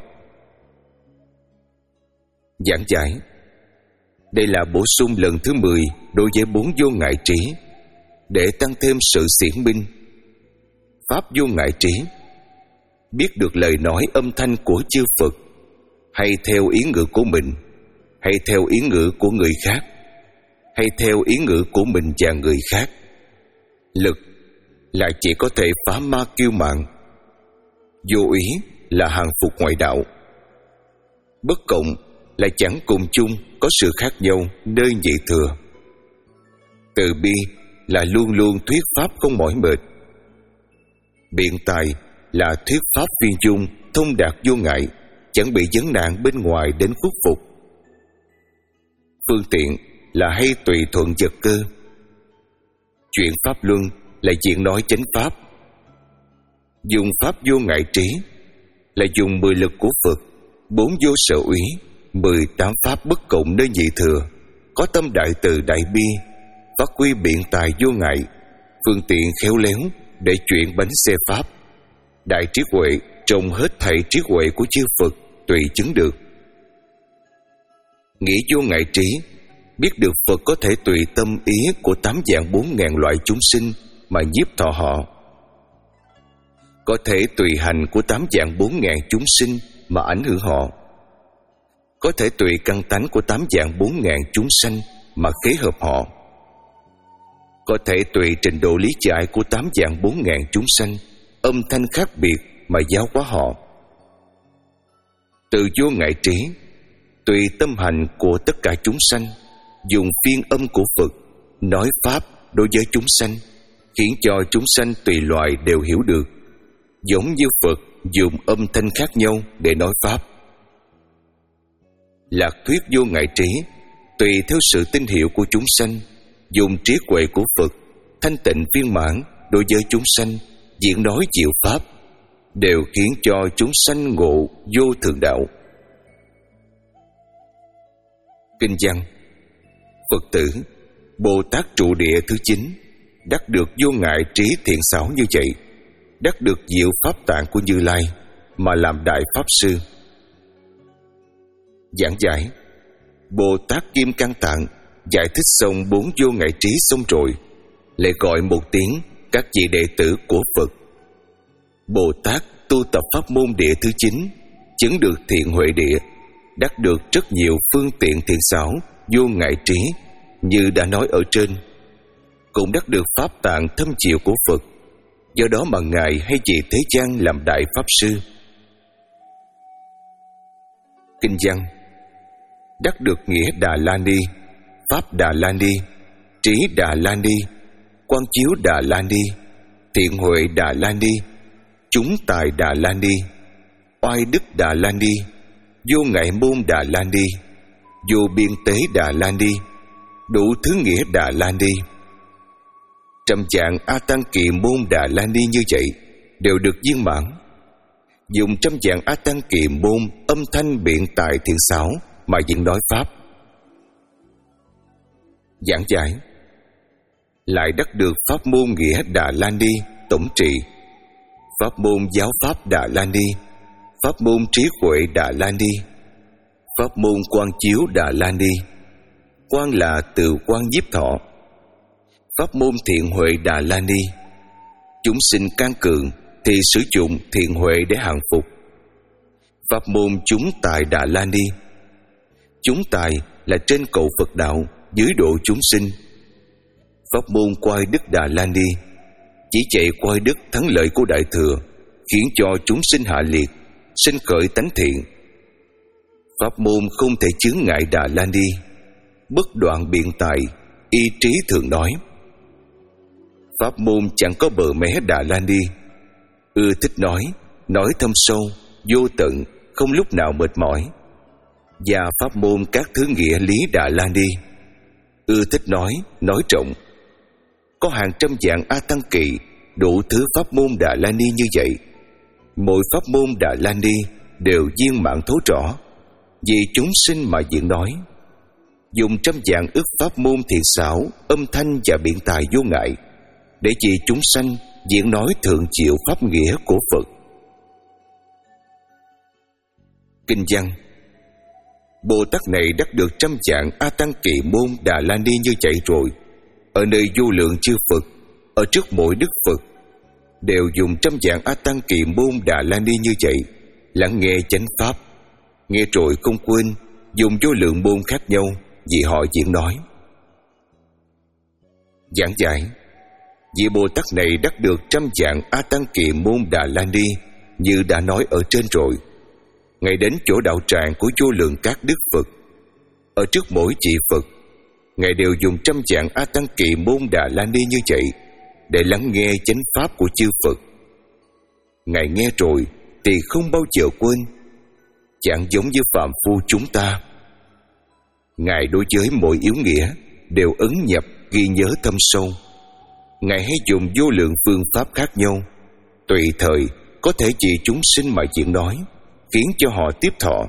Giảng giải. Đây là bổ sung lần thứ mười đối với bốn vô ngại trí, để tăng thêm sự xiển minh. Pháp vô ngại trí, biết được lời nói âm thanh của chư Phật, hay theo ý ngữ của mình, hay theo ý ngữ của người khác, hay theo ý ngữ của mình và người khác. Lực là chỉ có thể phá ma kiêu mạn. Vô ý là hàng phục ngoại đạo. Bất cộng là chẳng cùng chung, có sự khác nhau nơi nhị thừa. Từ bi là luôn luôn thuyết pháp không mỏi mệt. Biện tài là thuyết pháp viên dung, thông đạt vô ngại, chẳng bị vấn nạn bên ngoài đến khuất phục. Phương tiện là hay tùy thuận vật cơ. Chuyện pháp luân là chuyện nói chánh pháp. Dùng pháp vô ngại trí là dùng mười lực của Phật, bốn vô sở úy, mười tám pháp bất cộng nơi nhị thừa, có tâm đại từ đại bi, phát huy biện tài vô ngại, phương tiện khéo léo để chuyển bánh xe pháp. Đại trí huệ trồng hết thảy trí huệ của chư Phật, tùy chứng được. Nghĩa vô ngại trí, biết được Phật có thể tùy tâm ý của tám vạn bốn ngàn loại chúng sinh mà nhiếp thọ họ, có thể tùy hành của tám vạn bốn ngàn chúng sinh mà ảnh hưởng họ, có thể tùy căn tánh của tám vạn bốn ngàn chúng sanh mà khế hợp họ. Có thể tùy trình độ lý giải của tám vạn bốn ngàn chúng sanh, âm thanh khác biệt mà giáo hóa họ. Từ vô ngại trí, tùy tâm hành của tất cả chúng sanh, dùng phiên âm của Phật nói pháp đối với chúng sanh, khiến cho chúng sanh tùy loài đều hiểu được, giống như Phật dùng âm thanh khác nhau để nói pháp. Lạc thuyết vô ngại trí, tùy theo sự tín hiệu của chúng sanh, dùng trí huệ của Phật thanh tịnh viên mãn đối với chúng sanh, diễn nói diệu pháp, đều khiến cho chúng sanh ngộ vô thượng đạo. Kinh văn: Phật tử, Bồ Tát trụ địa thứ chín, đắc được vô ngại trí thiện xảo như vậy, đắc được diệu pháp tạng của Như Lai mà làm đại pháp sư. Giảng giải: Bồ Tát Kim Cang Tạng giải thích xong bốn vô ngại trí xong rồi, lại gọi một tiếng các vị đệ tử của Phật. Bồ Tát tu tập pháp môn địa thứ chín, chứng được thiện huệ địa, đắc được rất nhiều phương tiện thiện xảo vô ngại trí như đã nói ở trên, cũng đắc được pháp tạng thâm diệu của Phật. Do đó mà Ngài hay vì thế gian làm đại pháp sư. Kinh văn: Đắc được nghĩa Đà La Ni, pháp Đà La Ni, trí Đà La Ni, quang chiếu Đà La Ni, thiện huệ Đà La Ni, chúng tài Đà La Ni, oai đức Đà La Ni, vô ngại môn Đà La Ni, vô biên tế Đà La Ni, đủ thứ nghĩa Đà La Ni. Trăm dạng A Tăng Kỳ môn Đà La Ni như vậy đều được viên mãn. Dùng trăm dạng A Tăng Kỳ môn âm thanh biện tài thiện xảo mà diễn nói pháp. Giảng giải: Lại đắc được pháp môn nghĩa Đà La Ni tổng trì, pháp môn giáo pháp Đà La Ni, pháp môn trí huệ Đà La Ni, pháp môn quang chiếu Đà La Ni. Quang là từ quang nhiếp thọ. Pháp môn thiện huệ Đà La Ni. Chúng sinh can cường thì sử dụng thiện huệ để hàng phục. Pháp môn chúng tài Đà La Ni. Chúng tài là trên cầu Phật đạo, dưới độ chúng sinh. Pháp môn quay đức Đà La Ni, chỉ chạy quay đức thắng lợi của Đại Thừa, khiến cho chúng sinh hạ liệt, sinh khởi tánh thiện. Pháp môn không thể chướng ngại Đà La Ni, bất đoạn biện tài, y trí thường nói. Pháp môn chẳng có bờ mé Đà La Ni, ưa thích nói, nói thâm sâu, vô tận, không lúc nào mệt mỏi. Và pháp môn các thứ nghĩa lý Đà La Ni, ưa thích nói, nói rộng. Có hàng trăm dạng A Tăng Kỳ, đủ thứ pháp môn Đà La Ni như vậy. Mỗi pháp môn Đà La Ni đều viên mãn thấu rõ, vì chúng sinh mà diễn nói. Dùng trăm dạng ức pháp môn thiện xảo, âm thanh và biện tài vô ngại, để vì chúng sanh diễn nói thượng diệu pháp nghĩa của Phật. Kinh văn: Bồ Tát này đắc được trăm dạng A Tăng Kỳ môn Đà La Ni như vậy rồi, ở nơi vô lượng chư Phật, ở trước mỗi đức Phật, đều dùng trăm dạng A Tăng Kỳ môn Đà La Ni như vậy, lắng nghe chánh pháp, nghe rồi không quên, dùng vô lượng môn khác nhau vì họ diễn nói. Giảng giải: Vị Bồ Tát này đắc được trăm dạng A Tăng Kỳ môn Đà La Ni như đã nói ở trên rồi. Ngài đến chỗ đạo tràng của vô lượng các đức Phật, ở trước mỗi vị Phật, Ngài đều dùng trăm dạng A Tăng Kỳ môn Đà La Ni như vậy để lắng nghe chánh pháp của chư Phật. Ngài nghe rồi thì không bao giờ quên, chẳng giống như phàm phu chúng ta. Ngài đối với mỗi yếu nghĩa đều ấn nhập, ghi nhớ thâm sâu. Ngài hay dùng vô lượng phương pháp khác nhau, tùy thời có thể vì chúng sinh mà diễn nói, khiến cho họ tiếp thọ.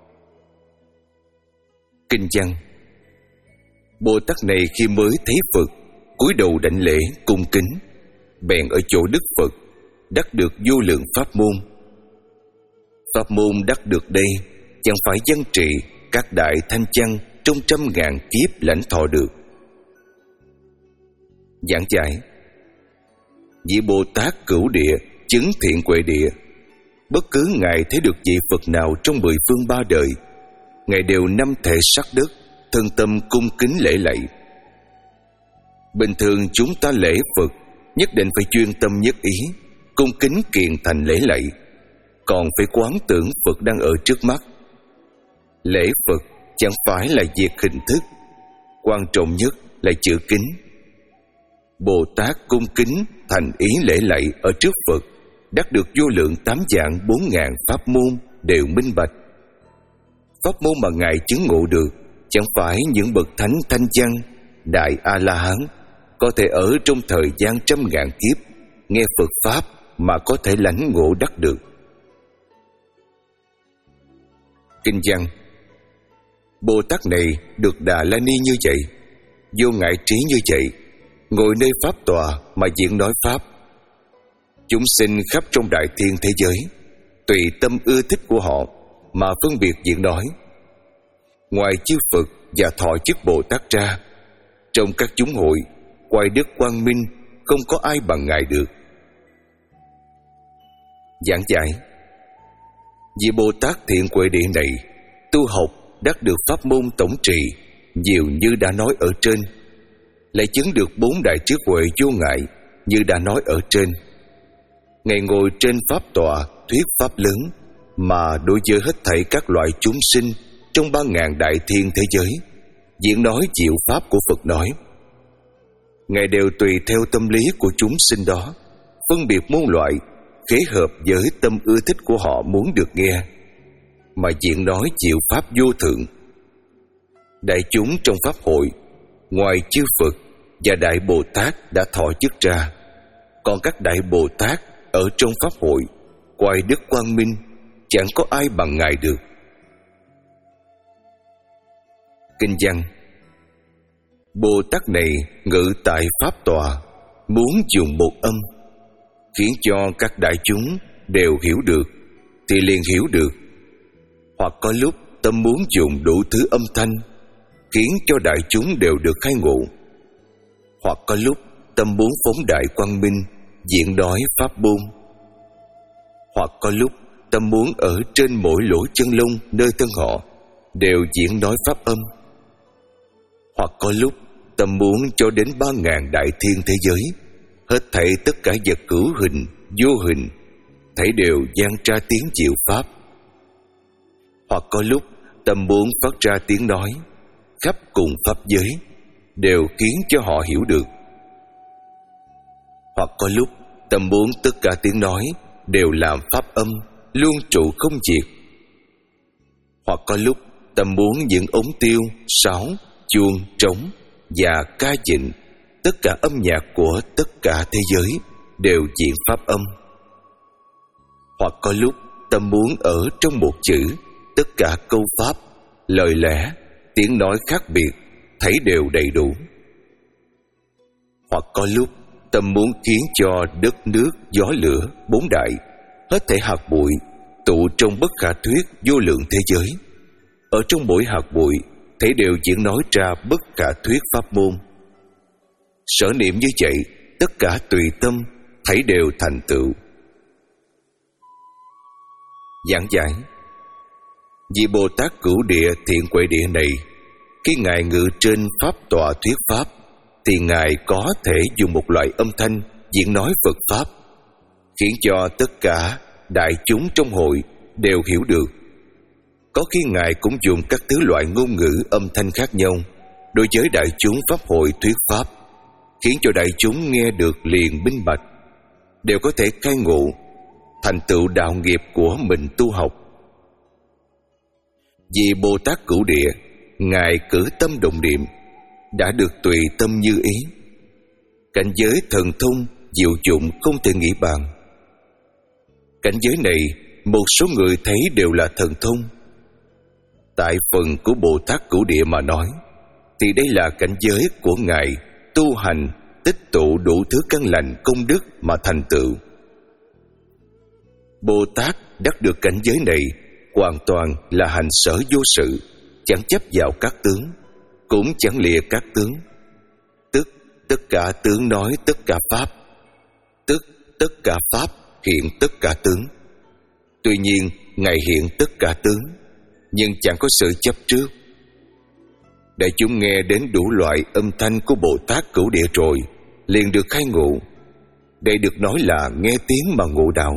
Kinh văn: Bồ Tát này khi mới thấy Phật, cúi đầu đảnh lễ cung kính, bèn ở chỗ đức Phật đắc được vô lượng pháp môn. Pháp môn đắc được đây chẳng phải dân trị các đại thanh văn trong trăm ngàn kiếp lãnh thọ được. Giảng giải: Vị Bồ Tát cửu địa chứng thiện huệ địa, bất cứ Ngài thấy được vị Phật nào trong mười phương ba đời, Ngài đều năm thể sắc đất, thân tâm cung kính lễ lạy. Bình thường chúng ta lễ Phật nhất định phải chuyên tâm nhất ý, cung kính kiền thành lễ lạy, còn phải quán tưởng Phật đang ở trước mắt. Lễ Phật chẳng phải là việc hình thức, quan trọng nhất là chữ kính. Bồ Tát cung kính thành ý lễ lạy ở trước Phật, đắc được vô lượng tám dạng bốn ngàn pháp môn đều minh bạch. Pháp môn mà Ngài chứng ngộ được chẳng phải những bậc thánh thanh văn, đại A-la-hán có thể ở trong thời gian trăm ngàn kiếp nghe Phật Pháp mà có thể lãnh ngộ đắc được. Kinh văn: Bồ Tát này được Đà La Ni như vậy, vô ngại trí như vậy, ngồi nơi Pháp tòa mà diễn nói Pháp. Chúng sinh khắp trong đại thiên thế giới, tùy tâm ưa thích của họ mà phân biệt diễn nói. Ngoài chư Phật và thọ chức Bồ Tát ra, trong các chúng hội, quay đức quang minh, không có ai bằng Ngài được. Giảng giải: Vị Bồ Tát Thiện Huệ Địa này tu học đắc được pháp môn tổng trì nhiều như đã nói ở trên, lại chứng được bốn đại trí huệ vô ngại như đã nói ở trên. Ngài ngồi trên pháp tọa thuyết pháp lớn, mà đối với hết thảy các loại chúng sinh trong ba ngàn đại thiên thế giới, diễn nói diệu pháp của Phật nói. Ngài đều tùy theo tâm lý của chúng sinh đó, phân biệt môn loại, khế hợp với tâm ưa thích của họ muốn được nghe, mà diễn nói diệu pháp vô thượng. Đại chúng trong pháp hội, ngoài chư Phật và Đại Bồ Tát đã thọ chức ra, còn các Đại Bồ Tát ở trong pháp hội, quay đức quang minh, chẳng có ai bằng Ngài được. Kinh văn: Bồ Tát này ngự tại pháp tòa, muốn dùng một âm, khiến cho các đại chúng đều hiểu được, thì liền hiểu được. Hoặc có lúc tâm muốn dùng đủ thứ âm thanh, khiến cho đại chúng đều được khai ngộ. Hoặc có lúc tâm muốn phóng đại quang minh, diễn nói pháp môn. Hoặc có lúc tâm muốn ở trên mỗi lỗ chân lông nơi thân họ đều diễn nói pháp âm. Hoặc có lúc tâm muốn cho đến ba ngàn đại thiên thế giới, hết thảy tất cả vật hữu hình, vô hình, thảy đều vang ra tiếng diệu pháp. Hoặc có lúc tâm muốn phát ra tiếng nói, khắp cùng pháp giới, đều khiến cho họ hiểu được. Hoặc có lúc tâm muốn tất cả tiếng nói đều làm pháp âm, luôn trụ không diệt. Hoặc có lúc tâm muốn những ống tiêu, sáo, chuông, trống và ca dịnh, tất cả âm nhạc của tất cả thế giới đều diễn pháp âm. Hoặc có lúc tâm muốn ở trong một chữ, tất cả câu pháp, lời lẽ, tiếng nói khác biệt, thấy đều đầy đủ. Hoặc có lúc tâm muốn khiến cho đất nước, gió lửa, bốn đại, hết thảy hạt bụi tụ trong bất khả thuyết vô lượng thế giới. Ở trong mỗi hạt bụi, thấy đều diễn nói ra bất khả thuyết pháp môn. Sở niệm như vậy, tất cả tùy tâm, thấy đều thành tựu. Giảng giải: Vị Bồ Tát Cửu Địa Thiện Huệ Địa này, khi Ngài ngự trên pháp tọa thuyết pháp, thì Ngài có thể dùng một loại âm thanh diễn nói Phật pháp, khiến cho tất cả đại chúng trong hội đều hiểu được. Có khi Ngài cũng dùng các thứ loại ngôn ngữ âm thanh khác nhau đối với đại chúng pháp hội thuyết pháp, khiến cho đại chúng nghe được liền minh bạch, đều có thể khai ngộ, thành tựu đạo nghiệp của mình tu học. Vì Bồ Tát Cửu Địa, Ngài cử tâm động niệm, đã được tùy tâm như ý. Cảnh giới thần thông diệu dụng không thể nghĩ bàn. Cảnh giới này, một số người thấy đều là thần thông. Tại phần của Bồ Tát Cửu Địa mà nói, thì đây là cảnh giới của Ngài tu hành, tích tụ đủ thứ căn lành công đức mà thành tựu. Bồ Tát đắc được cảnh giới này hoàn toàn là hành sở vô sự, chẳng chấp vào các tướng, cũng chẳng lìa các tướng. Tức tất cả tướng nói tất cả pháp, tức tất cả pháp hiện tất cả tướng. Tuy nhiên Ngài hiện tất cả tướng, nhưng chẳng có sự chấp trước. Đại chúng nghe đến đủ loại âm thanh của Bồ Tát Cửu Địa rồi liền được khai ngộ. Đây được nói là nghe tiếng mà ngộ đạo.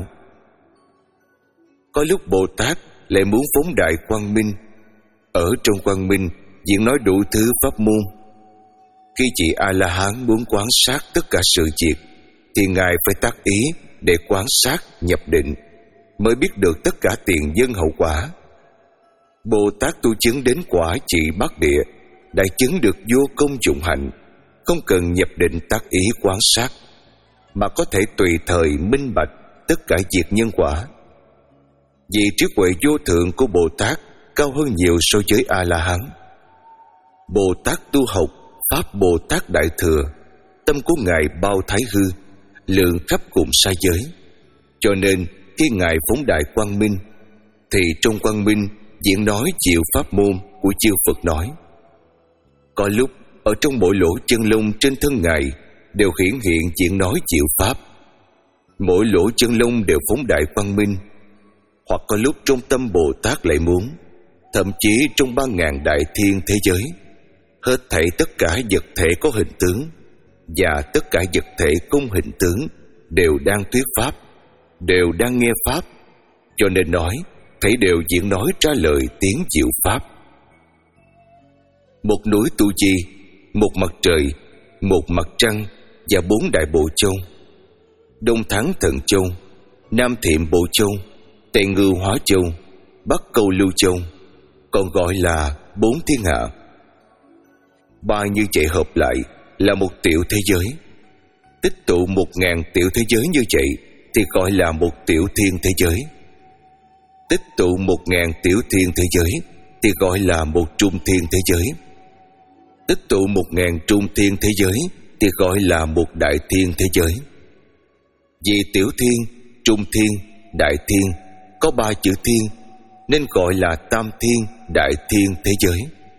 Có lúc Bồ Tát lại muốn phóng đại quang minh. Ở trong quang minh diễn nói đủ thứ pháp môn. Khi chị A-la-hán muốn quan sát tất cả sự việc thì Ngài phải tác ý để quan sát nhập định, mới biết được tất cả tiền dân hậu quả. Bồ Tát tu chứng đến quả trị bát địa đã chứng được vô công dụng hạnh, không cần nhập định tác ý quan sát, mà có thể tùy thời minh bạch tất cả việc nhân quả. Vì trí huệ vô thượng của Bồ Tát cao hơn nhiều so với A-la-hán. Bồ Tát tu học Pháp Bồ Tát Đại Thừa, tâm của Ngài bao thái hư, lượng khắp cùng sa giới. Cho nên khi Ngài phóng đại quang minh, thì trong quang minh diễn nói diệu pháp môn của chư Phật nói. Có lúc ở trong mỗi lỗ chân lông trên thân Ngài đều hiển hiện diễn nói diệu pháp. Mỗi lỗ chân lông đều phóng đại quang minh. Hoặc có lúc trong tâm Bồ Tát lại muốn, thậm chí trong ba ngàn đại thiên thế giới, hết thảy tất cả vật thể có hình tướng và tất cả vật thể không hình tướng đều đang thuyết pháp, đều đang nghe pháp, cho nên nói thảy đều diễn nói ra lời tiếng diệu pháp. Một núi Tu Di, một mặt trời, một mặt trăng và bốn đại bộ châu: Đông Thắng Thần Châu, Nam Thiệm Bộ Châu, Tây Ngưu Hóa Châu, Bắc Câu Lưu Châu, còn gọi là bốn thiên hạ. Ba như vậy hợp lại là một tiểu thế giới. Tích tụ một ngàn tiểu thế giới như vậy thì gọi là một tiểu thiên thế giới. Tích tụ một ngàn tiểu thiên thế giới thì gọi là một trung thiên thế giới. Tích tụ một ngàn trung thiên thế giới thì gọi là một đại thiên thế giới. Vì tiểu thiên, trung thiên, đại thiên có ba chữ thiên nên gọi là tam thiên, đại thiên thế giới.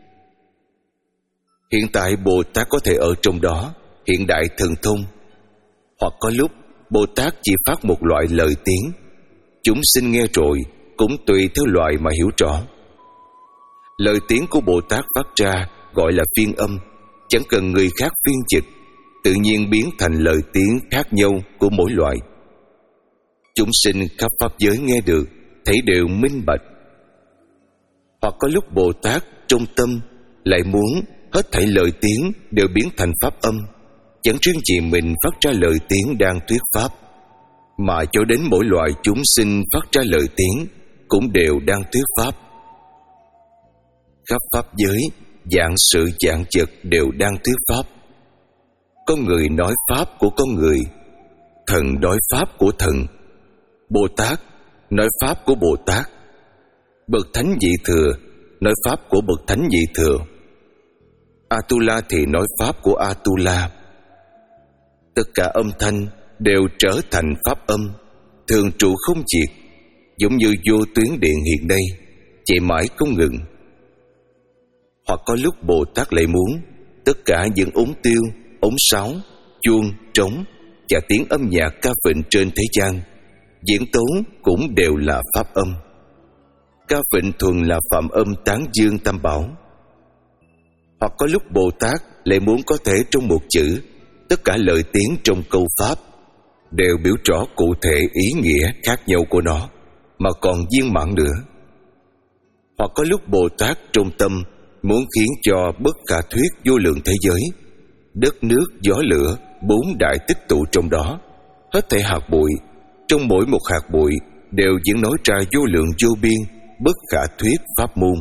Hiện tại Bồ Tát có thể ở trong đó hiện đại thần thông, hoặc có lúc Bồ Tát chỉ phát một loại lời tiếng, chúng sinh nghe rồi cũng tùy theo loại mà hiểu rõ. Lời tiếng của Bồ Tát phát ra gọi là phiên âm, chẳng cần người khác phiên dịch, tự nhiên biến thành lời tiếng khác nhau của mỗi loại. Chúng sinh khắp pháp giới nghe được, thấy đều minh bạch. Hoặc có lúc Bồ Tát trong tâm lại muốn hết thảy lời tiếng đều biến thành pháp âm, chẳng riêng chỉ mình phát ra lời tiếng đang thuyết pháp, mà cho đến mỗi loại chúng sinh phát ra lời tiếng cũng đều đang thuyết pháp. Khắp pháp giới, dạng sự dạng vật đều đang thuyết pháp. Có người nói pháp của con người, thần nói pháp của thần, Bồ Tát nói pháp của Bồ Tát, bậc thánh vị thừa nói pháp của bậc thánh vị thừa, Atula thì nói pháp của Atula. Tất cả âm thanh đều trở thành pháp âm, thường trụ không diệt, giống như vô tuyến điện hiện nay, chạy mãi không ngừng. Hoặc có lúc Bồ Tát lại muốn tất cả những ống tiêu, ống sáo, chuông, trống và tiếng âm nhạc ca vịnh trên thế gian diễn tấu cũng đều là pháp âm. Ca vịnh thuần là phạm âm tán dương tam bảo. Hoặc có lúc Bồ Tát lại muốn có thể trong một chữ, tất cả lời tiếng trong câu pháp đều biểu rõ cụ thể ý nghĩa khác nhau của nó, mà còn viên mãn nữa. Hoặc có lúc Bồ Tát trong tâm muốn khiến cho bất khả thuyết vô lượng thế giới, đất nước gió lửa bốn đại tích tụ trong đó, hết thảy hạt bụi, trong mỗi một hạt bụi đều diễn nói ra vô lượng vô biên bất khả thuyết pháp môn.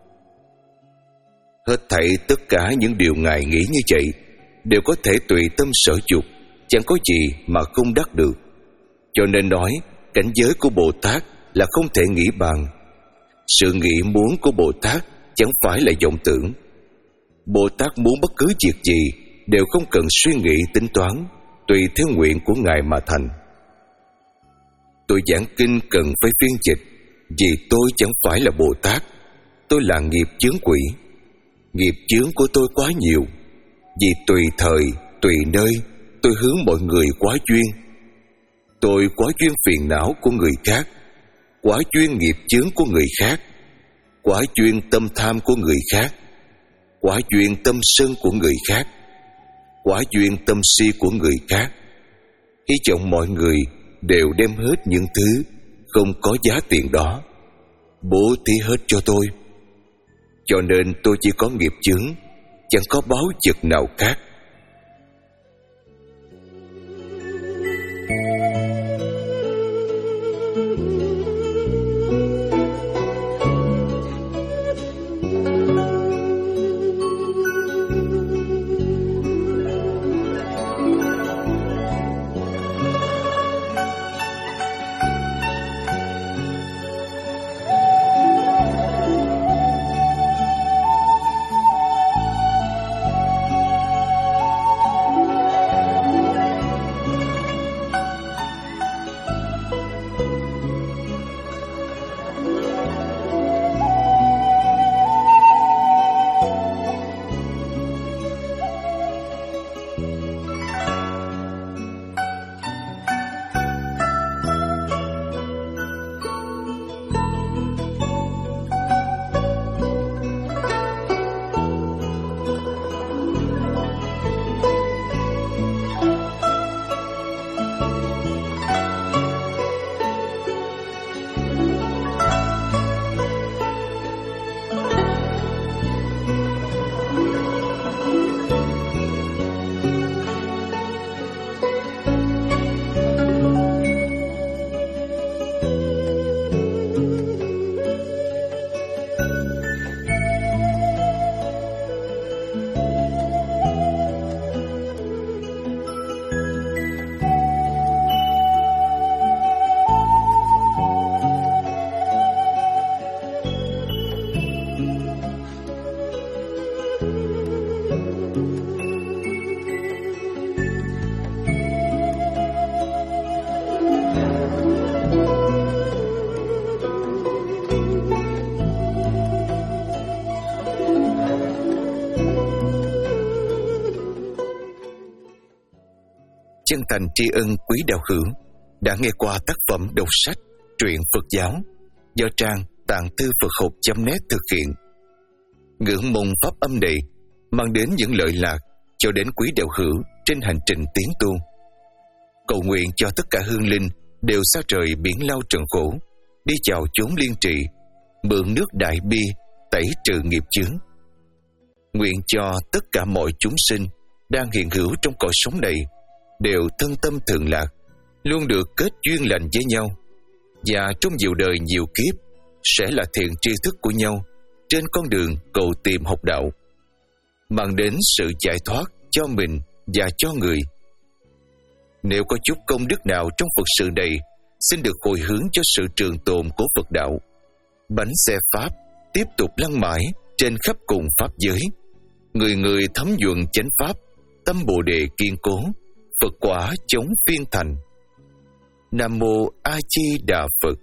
Hết thảy tất cả những điều Ngài nghĩ như vậy đều có thể tùy tâm sở dục, chẳng có gì mà không đắc được. Cho nên nói cảnh giới của Bồ Tát là không thể nghĩ bàn. Sự nghĩ muốn của Bồ Tát chẳng phải là vọng tưởng. Bồ Tát muốn bất cứ việc gì đều không cần suy nghĩ tính toán, tùy theo nguyện của Ngài mà thành. Tôi giảng kinh cần phải phiên dịch, vì tôi chẳng phải là Bồ Tát. Tôi là nghiệp chướng quỷ. Nghiệp chướng của tôi quá nhiều, vì tùy thời, tùy nơi tôi hướng mọi người quá duyên. Tôi quá duyên phiền não của người khác, quá duyên nghiệp chướng của người khác, quá duyên tâm tham của người khác, quả duyên tâm sân của người khác, quả duyên tâm si của người khác. Hy vọng mọi người đều đem hết những thứ không có giá tiền đó, bố thí hết cho tôi. Cho nên tôi chỉ có nghiệp chướng, chẳng có báu vật nào khác. Chân thành tri ân quý đạo hữu đã nghe qua tác phẩm đọc sách truyện Phật giáo do trang tạng thư Phật học chấm net thực hiện. Ngưỡng mong pháp âm này mang đến những lợi lạc cho đến quý đạo hữu trên hành trình tiến tu. Cầu nguyện cho tất cả hương linh đều xa trời biển lao trần khổ, đi vào chốn liên trì, mượn nước đại bi tẩy trừ nghiệp chướng. Nguyện cho tất cả mọi chúng sinh đang hiện hữu trong cõi sống này đều thân tâm thường lạc, luôn được kết duyên lành với nhau, và trong nhiều đời nhiều kiếp sẽ là thiện tri thức của nhau trên con đường cầu tìm học đạo, mang đến sự giải thoát cho mình và cho người. Nếu có chút công đức nào trong Phật sự này, xin được hồi hướng cho sự trường tồn của Phật đạo. Bánh xe Pháp tiếp tục lăn mãi trên khắp cùng Pháp giới. Người người thấm nhuần chánh Pháp, tâm Bồ Đề kiên cố, Phật quả chống phiên thành. Nam Mô A Di Đà Phật.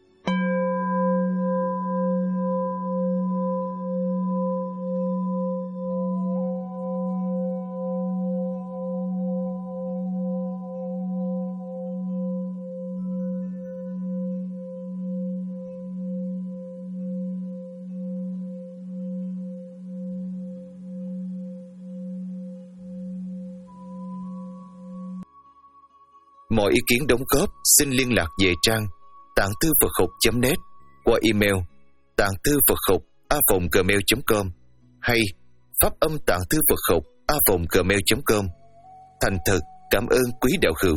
Mọi ý kiến đóng góp xin liên lạc về trang tạng thư Phật học chấm net qua email tạng thư Phật học a còng gmail chấm com hay pháp âm tạng thư Phật học a còng gmail chấm com. Thành thật cảm ơn quý đạo hữu.